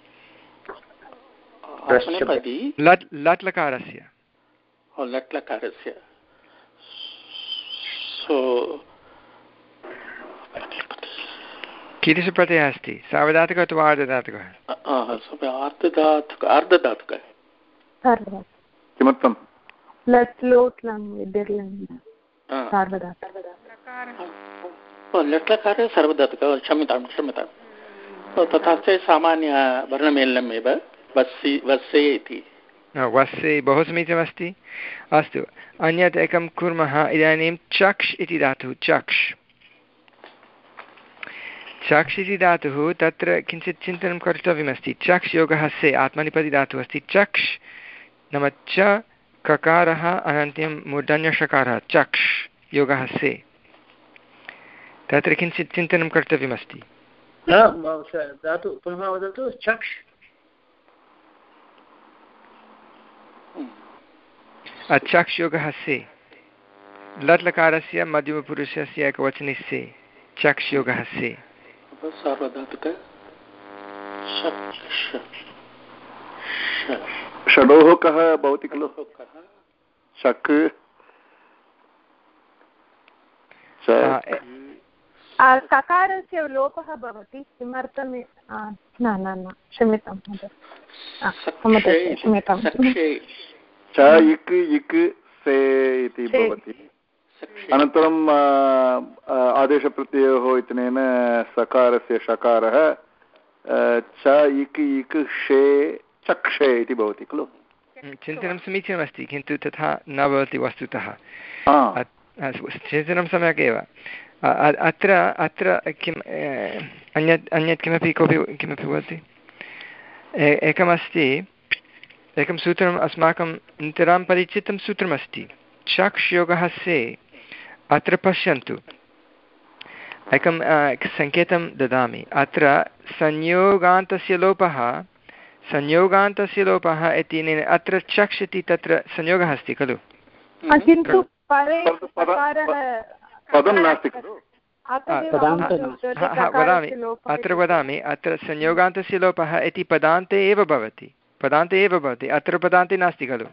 लट् लट् लकारस्य लट् लकारस्य सो कीदृशप्रत्ययः अस्ति सार्वधातुकः अथवा आर्धधातुकः आर्धधातुकः आर्धधातुकः किमर्थं लट् लोट् लङ् लट्लकारे सर्वधातुकः क्षम्यतां क्षम्यतां तथा च सामान्यवर्णमेलनमेव वस्सि वस्से इति वस्से बहु समीचीनमस्ति अस्तु अन्यत् एकं कुर्मः इदानीं चक्ष् इति धातुः चक्ष् चक्ष् इति धातुः तत्र किञ्चित् चिन्तनं कर्तव्यमस्ति चक्ष् योगः से आत्मनिपदि धातुः अस्ति चक्ष् नाम च ककारः अनन्तरं मूर्धन्यषकारः चक्ष् योगः से तत्र किञ्चित् चिन्तनं कर्तव्यमस्ति धातु पुनः वदतु चक्ष् चक्ष् योगः से लट् लकारस्य मध्यमपुरुषस्य एकवचनस्य चक्ष् योगः से षडोः कः भवति खलु शक् ककारस्य लोपः भवति किमर्थं न न न क्षम्यतां क्षम्यतां च इक् इक् से इति भवति अनन्तरम् आदेशप्रत्ययोः इत्यनेन सकारस्य शकारः च इक् इक् शे चक्षे इति भवति खलु चिन्तनं समीचीनमस्ति किन्तु तथा न भवति वस्तुतः चिन्तनं सम्यक् एव अत्र अत्र किम् अन्यत् अन्यत् किमपि कोऽपि किमपि भवति एकमस्ति एकं सूत्रम् अस्माकं नितरां परिचितं सूत्रमस्ति चक्ष् योगः से अत्र पश्यन्तु एकं सङ्केतं ददामि अत्र संयोगान्तस्य लोपः संयोगान्तस्य लोपः इत्यनेन अत्र चक्ष् इति तत्र संयोगः अस्ति खलु किन्तु पदं नास्ति खलु वदामि अत्र वदामि अत्र संयोगान्तस्य लोपः इति पदान्ते एव भवति पदान्ते एव भवति अत्र पदान्ते नास्ति खलु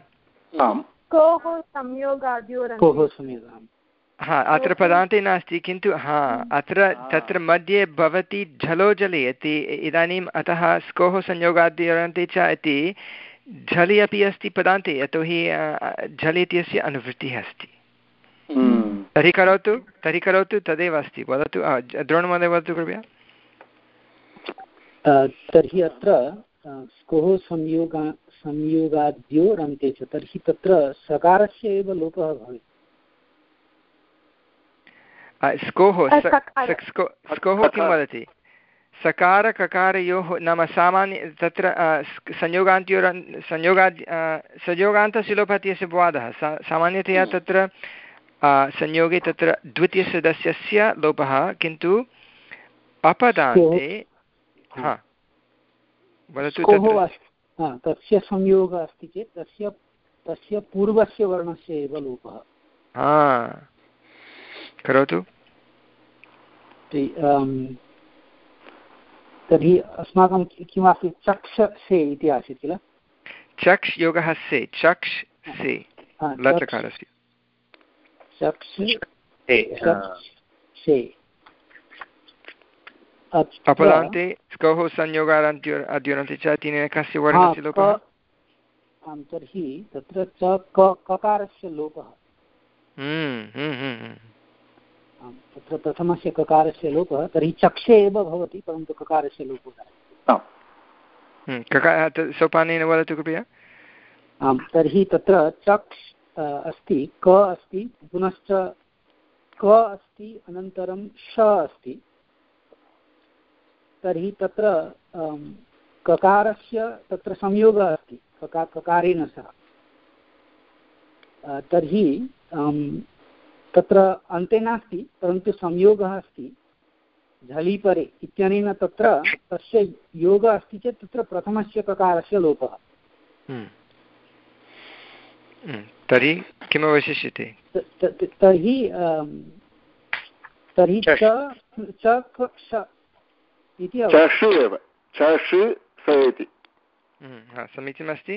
हा अत्र पदान्ते नास्ति किन्तु हा अत्र तत्र मध्ये भवति झलो जले इति इदानीम् अतः स्कोः संयोगाद्योरन्ते च इति झलि अपि अस्ति पदान्ते यतोहि झल् इत्यस्य अनुवृत्तिः अस्ति तर्हि करोतु तर्हि करोतु तदेव अस्ति वदतु द्रोणमहोदय वदतु कृपया तर्हि अत्र स्कोः संयोगा संयोगाद्योरन्ते च तर्हि तत्र सकारस्य एव लोपः भवेत् स्कोः स्कोः किं वदति सकारककारयोः नाम सामान्य तत्र संयोगान्त्योर संयोगाद् संयोगान्तस्य लोपः इत्यस्य अपवादः सामान्यतया तत्र संयोगे तत्र द्वितीयसदस्यस्य लोपः किन्तु अपदान्ते हा वदतु तस्य संयोगः अस्ति चेत् तस्य तस्य पूर्वस्य वर्णस्य एव लोपः हा करोतु तर्हि अस्माकं किमासीत् चक्ष से इति आसीत् किल चक्ष् योगः से चक्ष् से लट्लकारस्य चक्ष से अपदान्ते स्कोः संयोगान्त्यो अद्योरन्ते च तेन कस्य वर्णस्य लोपः आं तर्हि तत्र च ककारस्य लोपः तत्र प्रथमस्य ककारस्य लोपः तर्हि चक्षे एव भवति परन्तु ककारस्य लोपः सोपानेन वदतु कृपया आं तर्हि तत्र चक्ष् अस्ति क अस्ति पुनश्च क अस्ति अनन्तरं श अस्ति तर्हि तत्र ककारस्य तत्र संयोगः अस्ति कका ककारेण सह तर्हि तत्र अन्ते नास्ति परन्तु संयोगः अस्ति झलिपरे इत्यनेन तत्र तस्य योगः अस्ति चेत् तत्र प्रथमस्य ककारस्य लोपः। तर्हि किम् अवशिष्यते? तर्हि तर्हि च इति समीचीनमस्ति।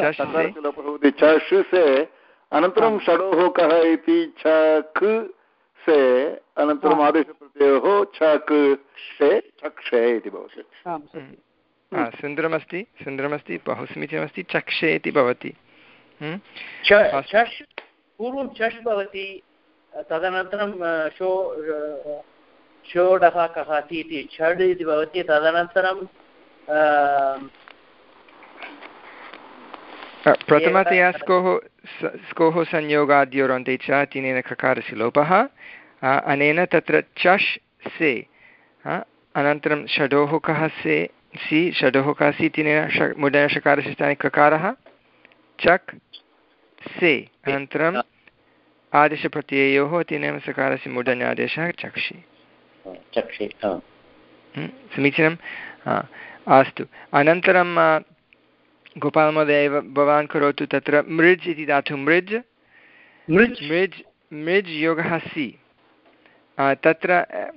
अनन्तरं षडोः कः इति छक् से अनन्तरम् आदेशप्रत्ययोः छक् से चक्षे इति भवति। सुन्दरमस्ति सुन्दरमस्ति बहु समीचीनमस्ति। चक्षे इति भवति। पूर्वं चष् भवति तदनन्तरं शो षोडः कः इति षड् इति भवति तदनन्तरं प्रथमतया स्कोः स्कोः संयोगाद्योरन्ते च तिनेन ककारस्य लोपः। अनेन तत्र चष् से अनन्तरं षडोः कः से सि षडोः कः सि तिनेन ष मुडनषकारस्य स्थाने ककारः चक् से अनन्तरम् आदेशप्रत्ययोः तिनेन सकारस्य मुडनादेशः चक्षि चक्षि समीचीनम्। अस्तु अनन्तरं गोपालमहोदय भवान् करोतु तत्र मृज् इति धातु मृज् मृज् मृज् मृज् योगः सि तत्र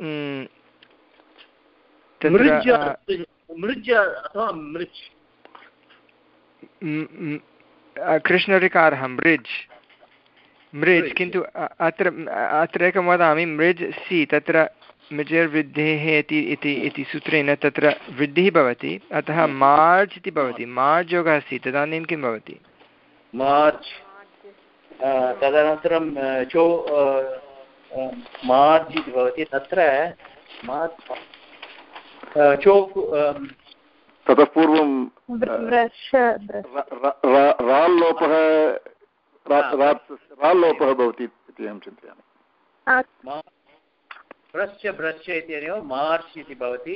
कृष्णऋकारः मृज् मृज् किन्तु अत्र अत्र एकं वदामि मृज् सि तत्र मृजर्वृद्धेः इति इति इति सूत्रेण तत्र वृद्धिः भवति अतः मार्ज् इति भवति मार्ज् योगः अस्ति तदानीं किं भवति मार्च् तदनन्तरं चो मार्ज् इति भवति तत्र चो ततः पूर्वं राल्लोपः राल्लोपः भवति इति अहं चिन्तयामि। भ्रश्च भ्रश्च इत्यनेव मार्च् इति भवति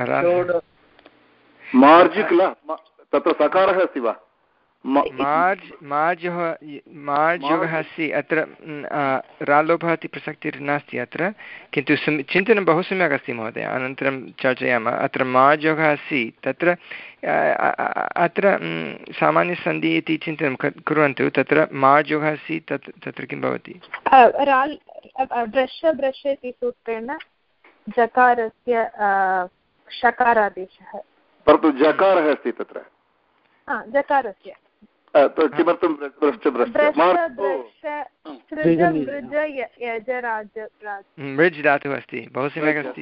मार्ज् किल तत्र सकारः अस्ति वा मार्ज् मार्ज् मार्ज् योगः अस्ति अत्र राल्लोपः इति प्रसक्तिर्नास्ति अत्र किन्तु चिन्तनं बहु सम्यक् अस्ति महोदय अनन्तरं चर्चयामः। अत्र मार्ज् योगः अस्ति तत्र अत्र सामान्यसन्धिः इति चिन्तनं कुर्वन्तु तत्र मार्ज् योगः अस्ति तत् तत्र किं भवति ब्रश् ब्रश् इति सूत्रेण जकारस्य षकारादेशः परन्तु जकारः अस्ति तत्र जकारस्य किमर्थं मृज् धातुः अस्ति बहु सम्यक् अस्ति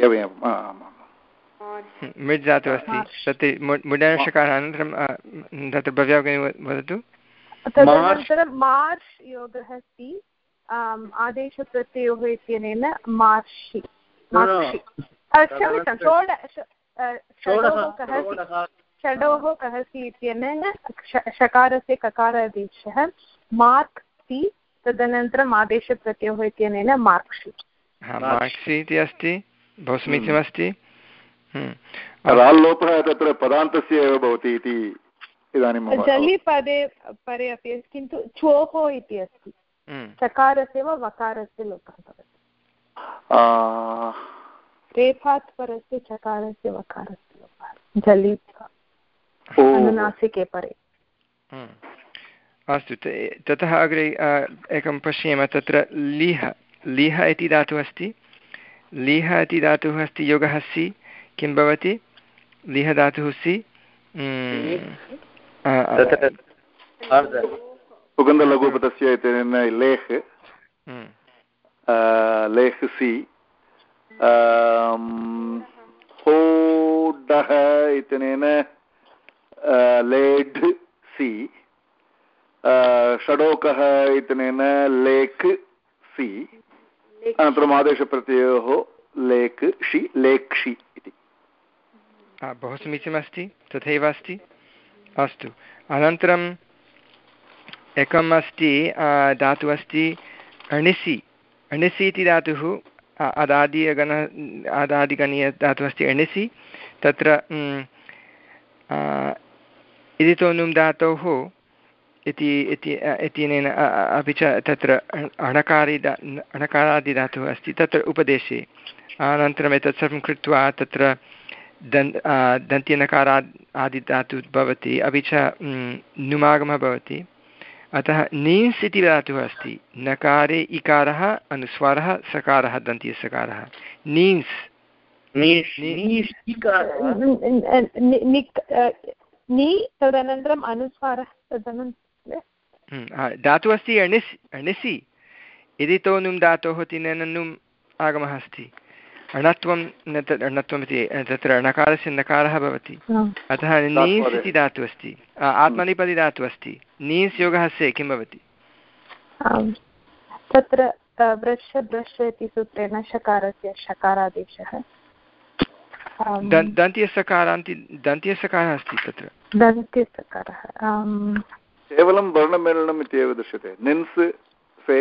मृज् धातुः अस्ति तत् मुडनषकारः अनन्तरं तत्र भव्यागमने वदतु तदनन्तरं मार्श् योगः अस्ति आदेशप्रत्ययोः इत्यनेन मार्षि क्षम्यतां षडोः कः सि इत्यनेन षकारस्य ककारादेशः मार्क् सि तदनन्तरम् आदेशप्रत्ययोः इत्यनेन मार्क्षि मार्क्सि इति अस्ति बहु समीचीनमस्ति। राल्लोपः तत्र पदान्तस्य एव भवति इति इदानीं जलि पदे परे अपि अस्ति किन्तु चोः इति अस्ति चकारस्य वा वकारस्य लोपः भवति रेफात् परस्य चकारस्य वकारस्य लोपः जलि अनुनासिके परे। अस्तु ततः अग्रे एकं पश्येम तत्र लिह लिह इति धातुः अस्ति लिह इति धातुः अस्ति योगः सि किं भवति लिह धातुः सि उगन्धलघुपदस्य इत्यनेन लेह् लेह् सि होडः इत्यनेन लेढ् सि षडोकः इत्यनेन लेक् सि अनन्तरम् आदेशप्रत्ययोः लेक् षि लेक्षि इति बहु समीचीनमस्ति तथैव अस्ति। अस्तु अनन्तरम् एकम् अस्ति धातुः अस्ति अणिसि अणिसि इति धातुः अदादिगण अदादिगणीय धातुः अस्ति अणिसि तत्र इदितो नुम् धातोः इति इत्यनेन अपि च तत्र अणकारिदा अणकारादिधातुः अस्ति तत्र उपदेशे अनन्तरम् एतत् सर्वं कृत्वा तत्र दन् दन्त्यनकाराद् आदिधातुः भवति अपि च नुमागमः भवति अतः नीस् इति धातुः अस्ति नकारे इकारः अनुस्वारः सकारः दन्त्यसकारः नीस् तदनन्तरम् अनुस्वारः तदनन्तरं धातुः अस्ति अणिस् अणिसि यदि तो नुम् धातोः तिनेन नुम् आगमः अस्ति अणत्वं अणत्वम् इति तत्र णकारस्य नकारः भवति अतः नीस् इति धातुः अस्ति आत्मनेपदी धातुः अस्ति नीस् योगः से किं भवति तत्र वृष वृष इति सूत्रेण शकारस्य शकारादेशः दन्त्यसकारान्ति दन्त्यसकारः अस्ति तत्र दन्त्यसकारः केवलं वर्णमेलनम् इत्येव दृश्यते निन्स् से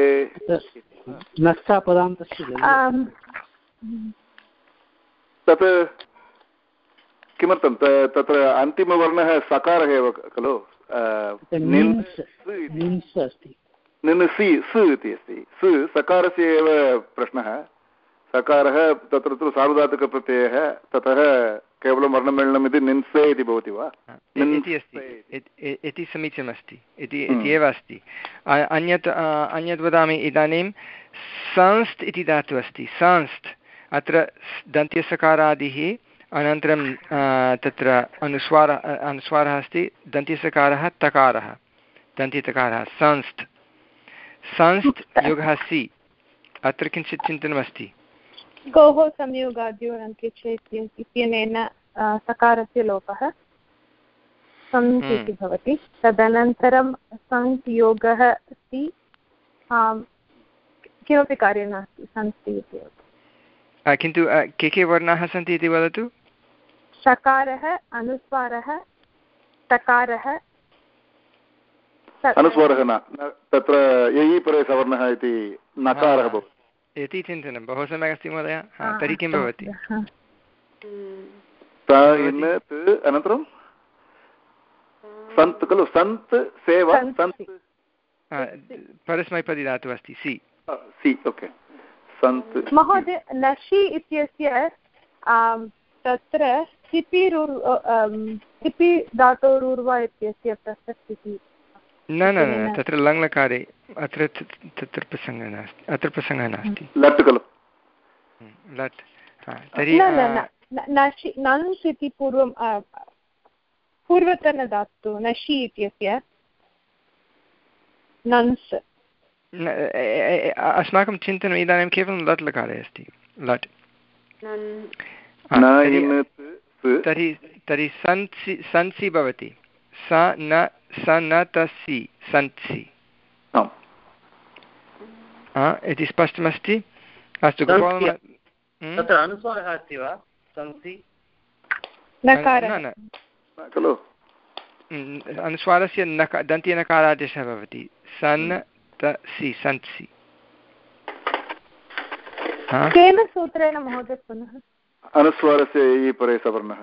तत् किमर्थं तत्र अन्तिमवर्णः सकारः एव खलु निन्सि सु इति अस्ति सु सकारस्य एव प्रश्नः सकारः तत्र तु सार्वधातुकप्रत्ययः ततः केवलं वर्णमेलनम् इति निन्से इति भवति वा इति अस्ति इति समीचीनमस्ति इति एव अस्ति अन्यत् अन्यत् वदामि इदानीं संस्त् इति धातुः अस्ति संस्त् अत्र दन्त्यसकारादिः अनन्तरं तत्र अनुस्वारः अनुस्वारः अस्ति दन्त्यसकारः तकारः दन्त्यतकारः संस्त् संस्त् योगः सि अत्र किञ्चित् चिन्तनमस्ति गोः संयोगाद्योरन्त्ये इत्यनेन सकारस्य लोपः सन्त् इति भवति तदनन्तरं सन्त् योगः अस्ति किमपि कार्यं नास्ति सन्ति इति किन्तु के के वर्णाः सन्ति इति वदतु सकारः अनुस्वारः तकारः अनुस्वारः न तत्र ययि परे सवर्णः इति नकारः भवति इति चिन्तनं बहु सम्यक् अस्ति महोदय तर्हि किं भवति अनन्तरं सन्त् खलु सन्त् सेवा सन्त् परस्मैपदी धातुः अस्ति सि सि ओके सन्त् महोदय नशि इत्यस्य तत्र सिपि सिपि धातोरुर्वा इत्यस्य प्रसक्तिः न न न तत्र लङ्लकारे अत्र तत्र प्रसङ्गः नास्ति अत्र प्रसङ्गः नास्ति लट् खलु लट् तर्हि नशि नन्स् इति पूर्वं पूर्वतनधातुः नशि इत्यस्य नन्स् अस्माकं चिन्तनम् इदानीं केवलं लट् लकारे अस्ति लट् तर्हि तर्हि सन्सि सन्सि भवति स न स न तसि सन्सि इति स्पष्टमस्ति अस्तु तत्र अनुस्वारः अस्ति वा सन्सि न खलु अनुस्वारस्य नक दन्त्यनकारादेशः भवति सन् तसि सन्सि केन सूत्रेण महोदय पुनः अनुस्वारस्य ययि परे सवर्णः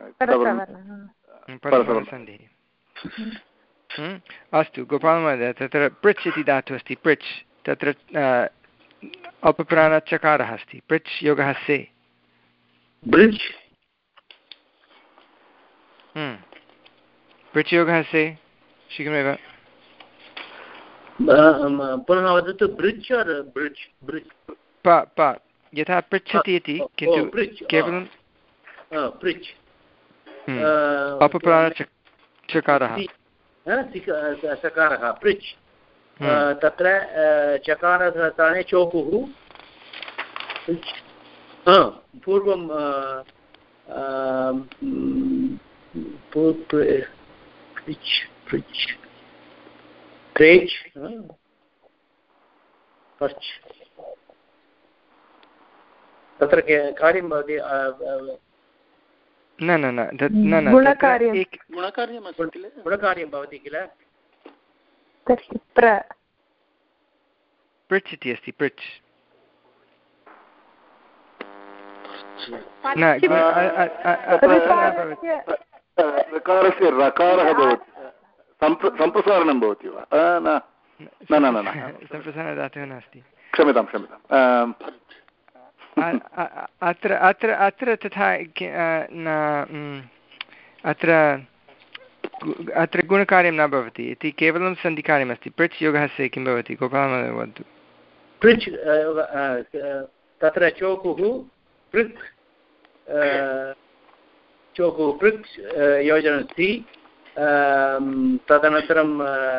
अस्तु गोपालमहोदय तत्र पृच् इति धातुः अस्ति पृच् तत्र अपप्राणचकारः अस्ति पृच् योगः से ब्रिड्ज् पृच् योगः से शीघ्रमेव पुनः वदतु ब्रिड्ज् ब्रिड्ज् ब्रिड्ज् प प यथा पृच्छति इति किन्तु केवलं पृच् अपप्राणचकारः सकारः पृच् तत्र चकारस्थाने चोकुः पूर्वं पृच् पृच् प्रेच् पच् तत्र कार्यं भवति न न न गुणकार्यं गुणकार्यं भवति किल पृच् इति अस्ति पृच् रकारस्य रकारः भवति सम्प्रसारणं भवति वा? न न न न सम्प्रसारणधातुः नास्ति। क्षम्यतां क्षम्यताम्। अत्र अत्र अत्र तथा अत्र अत्र गुणकार्यं न भवति इति केवलं सन्धिकार्यमस्ति। पृच् योगः से किं भवति गोपालमहोदय वदतु। पृच् तत्र चोकुः पृक् चोकुः पृक् योजनमस्ति। तदनन्तरं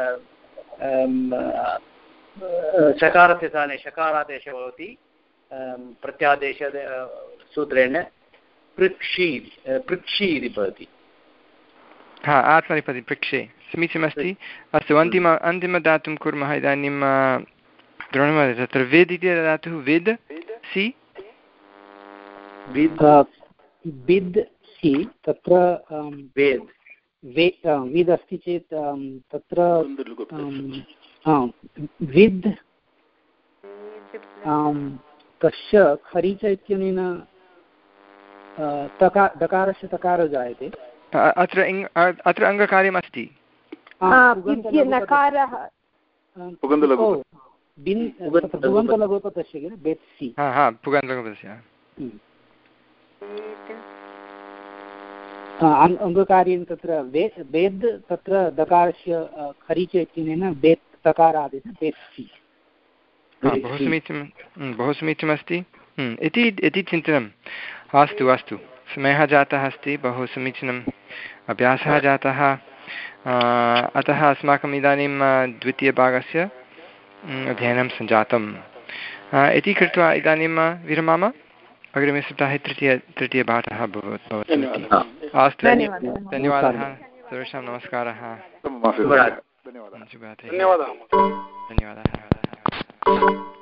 शकारस्य स्थाने शकारादेशः भवति प्रत्यादेश सूत्रेण पृक्षि पृक्षि इति भवति। हा आत्मनेपदी पृक्षे समीचीनमस्ति। अस्तु अन्तिम अन्तिमदातुं कुर्मः इदानीं द्रोणमहोदय तत्र वेद् इति धातुः वेद् सि विद् सि तत्र वेद् वे विद् अस्ति चेत् तत्र विद् तस्य खरीच इत्यनेन तका दकारस्य तकारः जायते। अत्र अत्र अङ्गकार्यम् अस्ति। पुगन्तलघुपतस्य किल बेत्सि हा हा पुगन्तलघुपतस्य अङ्गकार्यं तत्र वेद् वेद् तत्र दकारस्य खरीच इत्यनेन बेत् तकारादेशः बेत्सि। बहु समीचीनं बहु समीचीनमस्ति इति इति चिन्तनम्। अस्तु अस्तु समयः जातः अस्ति। बहु समीचीनम् अभ्यासः जातः। अतः अस्माकम् इदानीं द्वितीयभागस्य अध्ययनं सञ्जातम् इति कृत्वा इदानीं विरमाम। अग्रिमे सप्ताहे तृतीय तृतीयपाठः भवति। अस्तु धन्यवादः सर्वेषां नमस्कारः। धन्यवादः धन्यवादः।